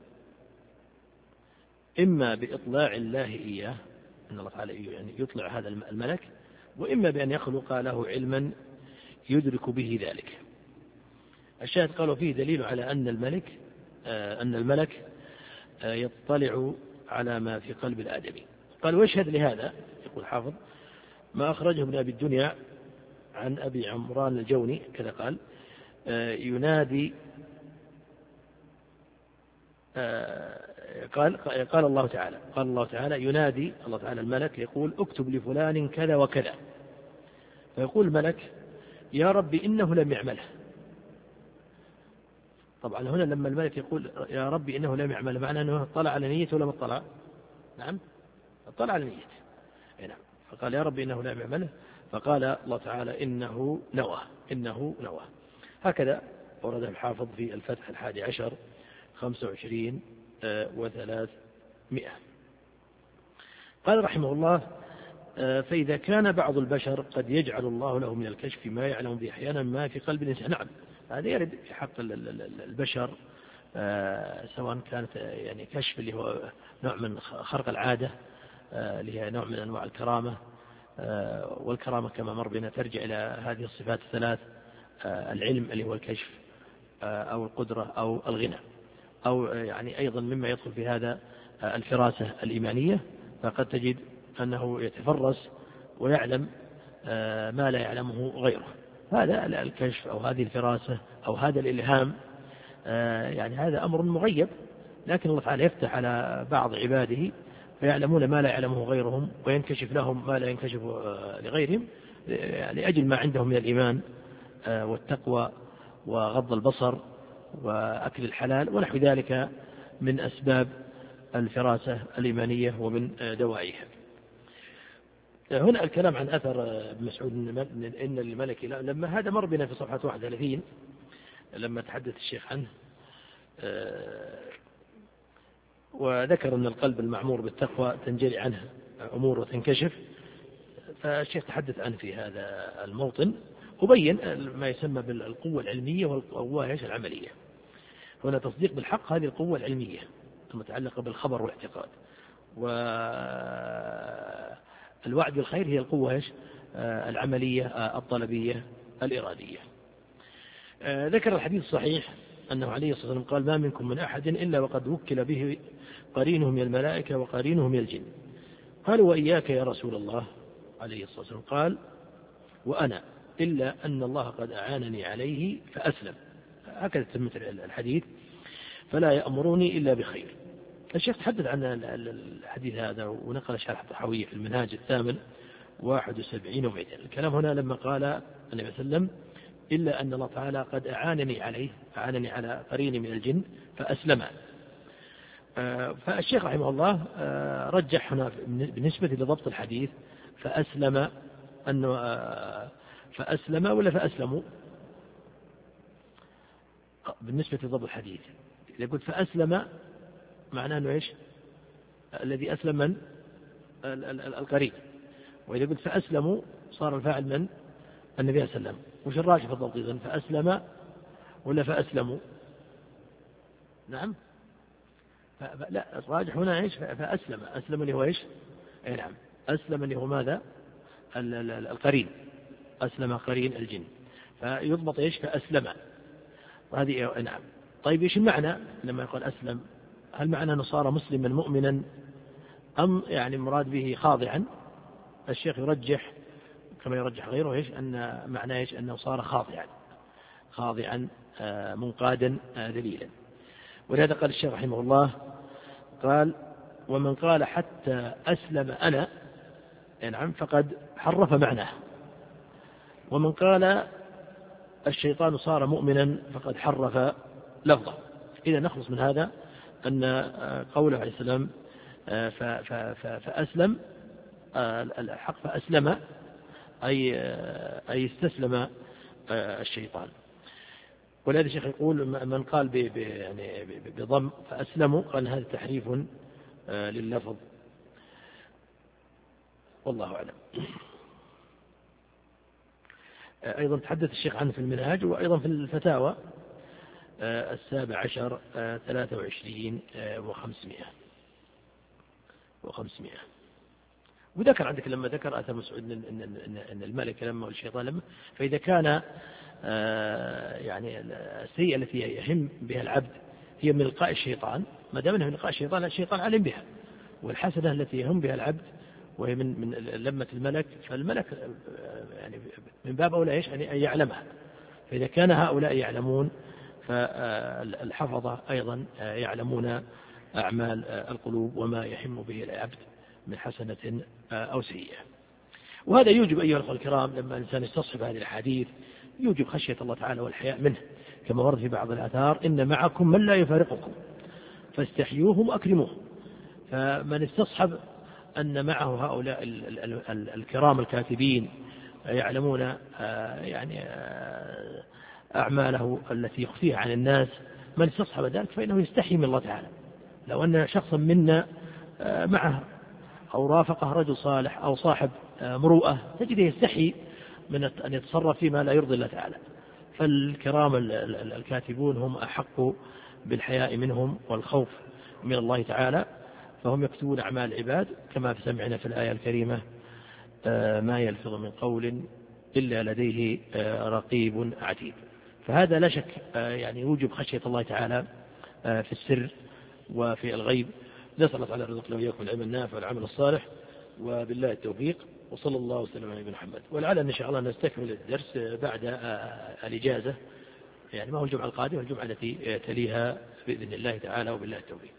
Speaker 2: إما بإطلاع الله إياه، أن الله تعالى يعني يطلع هذا الملك، وإما بأن يخلق له علما يدرك به ذلك. الشاهد قالوا فيه دليل على أن الملك آه أن الملك آه يطلع على ما في قلب الآدمي. قال ويشهد لهذا يقول حافظ ما أخرجه ابن أبي الدنيا عن أبي عمران الجوني كذا قال آه ينادي آه قال قال الله تعالى قال الله تعالى ينادي الله تعالى الملك يقول اكتب لفلان كذا وكذا، فيقول الملك يا ربي إنه لم يعمله. طبعا هنا لما الملك يقول يا ربي إنه لم يعمله معناه أنه طلع على نيته ولا ما اطلع؟ نعم اطلع على نيته. نعم. فقال يا ربي إنه لم يعمله، فقال الله تعالى إنه نوى إنه نوى. هكذا ورد الحافظ في الفتح الحادي عشر خمسة وعشرين وثلاثمائة. قال رحمه الله فإذا كان بعض البشر قد يجعل الله له من الكشف ما يعلم به أحيانا ما في قلب الإنسان. نعم هذا يرد في حق البشر سواء كانت يعني كشف اللي هو نوع من خرق العادة اللي هي نوع من أنواع الكرامة، والكرامة كما مر بنا ترجع إلى هذه الصفات الثلاث، العلم اللي هو الكشف أو القدرة أو الغنى، أو يعني أيضا مما يدخل في هذا الفراسة الإيمانية، فقد تجد أنه يتفرس ويعلم ما لا يعلمه غيره. هذا الكشف أو هذه الفراسة أو هذا الإلهام يعني هذا أمر مغيب، لكن الله تعالى يفتح على بعض عباده فيعلمون ما لا يعلمه غيرهم، وينكشف لهم ما لا ينكشف لغيرهم لأجل ما عندهم من الإيمان والتقوى وغض البصر وأكل الحلال ونحو ذلك من أسباب الفراسة الإيمانية ومن دوائها. هنا الكلام عن أثر ابن مسعود إن الملك لما هذا مر بنا في صفحة واحد وثلاثين لما تحدث الشيخ عنه وذكر أن القلب المعمور بالتقوى تنجلي عنه أمور وتنكشف، فالشيخ تحدث عنه في هذا الموطن وبين ما يسمى بالقوة العلمية والقوة العملية. هنا تصديق بالحق هذه القوة العلمية المتعلقة بالخبر والاعتقاد، والوعد بالخير هي القوة العملية الطلبية الإرادية. ذكر الحديث الصحيح أنه عليه الصلاة والسلام قال ما منكم من أحد إلا وقد وكل به قرينه من الملائكة وقرينه من الجن. قالوا وإياك يا رسول الله عليه الصلاة والسلام قال وأنا إلا أن الله قد أعانني عليه فأسلم. هكذا تمت الحديث فلا يأمروني إلا بخير. الشيخ تحدث عن الحديث هذا ونقل شرح الطحاوية في المنهاج الثامن واحد وسبعين ومئتين. الكلام هنا لما قال النبي صلى الله عليه وسلم إلا أن الله تعالى قد أعانني عليه أعانني على قرين من الجن فأسلم. فالشيخ رحمه الله رجح هنا بالنسبة لضبط الحديث فأسلم أنه فأسلم ولا فأسلموا بالنسبة لضبط الحديث. إذا قلت فأسلم معناه أنه إيش الذي أسلم من القرين، وإذا قلت فأسلموا صار الفاعل من النبي صلى الله عليه وسلم. وش الراجح في الضبط إذن فأسلم ولا فأسلموا؟ نعم لا الراجح هنا إيش؟ فأسلم. أسلم اللي هو إيش؟ أي نعم أسلم اللي هو ماذا؟ القرين، أسلم قرين الجن، فيضبط إيش؟ فأسلم. وهذه نعم. طيب إيش المعنى لما يقول أسلم؟ هل معنى أنه صار مسلما مؤمنا أم يعني مراد به خاضعا؟ الشيخ يرجح كما يرجح غيره إيش؟ أن معناه إيش؟ أنه صار خاضعا، خاضعا منقادا ذليلا. ولهذا قال الشيخ رحمه الله قال ومن قال حتى أسلم أنا نعم فقد حرف معناه، ومن قال الشيطان صار مؤمنا فقد حرف لفظه. إذا نخلص من هذا أن قوله عليه السلام فأسلم الحق فأسلم أي أي استسلم الشيطان. ولهذا الشيخ يقول من قال يعني بضم فأسلموا قال هذا تحريف لللفظ، والله أعلم. أيضا تحدث الشيخ عنه في المنهاج وأيضا في الفتاوى السابع عشر ثلاثة وعشرين وخمسمائة وخمسمائة. وذكر عندك لما ذكر أثر مسعود أن الملك لما والشيطان لما، فإذا كان يعني السيئة التي يهم بها العبد هي من لقاء الشيطان، ما دام انها من لقاء الشيطان الشيطان علم بها، والحسنة التي يهم بها العبد وهي من من لمة الملك فالملك يعني من باب أولى إيش أن يعلمها. فإذا كان هؤلاء يعلمون فالحفظة أيضا يعلمون أعمال القلوب وما يهم به العبد من حسنة أو سيئة. وهذا يوجب أيها الأخوة الكرام لما الإنسان يستصحب هذه الحديث يوجب خشية الله تعالى والحياء منه، كما ورد في بعض الآثار إن معكم من لا يفارقكم فاستحيوه وأكرموه. فمن استصحب أن معه هؤلاء الكرام الكاتبين يعلمون يعني أعماله التي يخفيها عن الناس، من استصحب ذلك فإنه يستحي من الله تعالى. لو أن شخصا منا معه أو رافقه رجل صالح أو صاحب مروءة تجده يستحي من أن يتصرف فيما لا يرضي الله تعالى، فالكرام الكاتبون هم أحق بالحياء منهم والخوف من الله تعالى، فهم يكتبون أعمال العباد كما سمعنا في الآية الكريمة ما يلفظ من قول إلا لديه رقيب عتيد. فهذا لا شك يعني يوجب خشية الله تعالى في السر وفي الغيب. نسأل الله تعالى رزقنا وإياكم العلم النافع والعمل الصالح، وبالله التوفيق، وصلى الله وسلم على نبينا محمد. ولعل إن شاء الله نستكمل الدرس بعد الإجازة، يعني ما هو الجمعة القادمة، الجمعة التي تليها بإذن الله تعالى، وبالله التوفيق.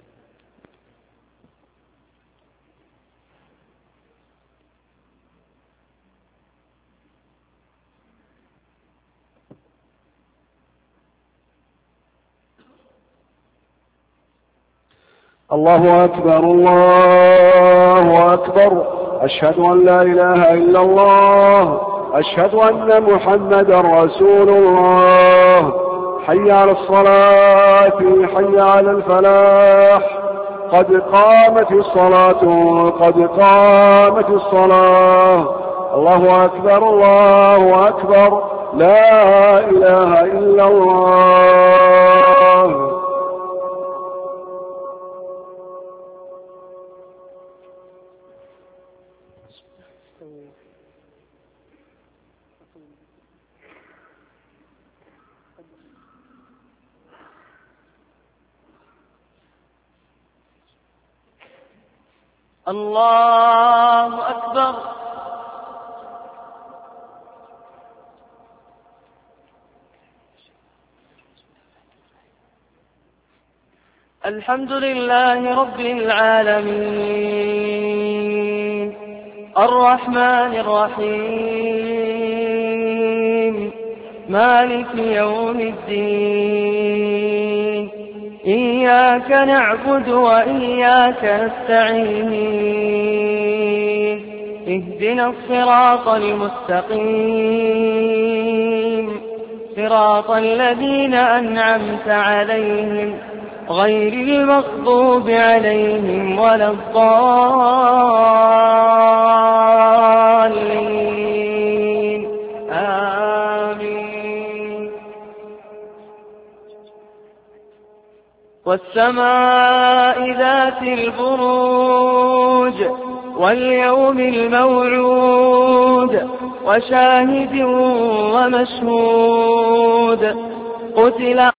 Speaker 3: الله أكبر الله أكبر، أشهد أن لا إله إلا الله، أشهد أن محمدا رسول الله. حي على الصلاة، حي على الفلاح، قد قامت الصلاة، قد قامت الصلاة. الله أكبر الله أكبر، لا إله إلا الله.
Speaker 4: الله أكبر. الحمد لله رب العالمين، الرحمن الرحيم، مالك يوم الدين، إياك نعبد وإياك نستعين، اهدنا الصراط المستقيم، صراط الذين أنعمت عليهم غير المغضوب عليهم ولا الضالين، آمين. والسماء ذات البروج واليوم الموعود وشاهد ومشهود قتل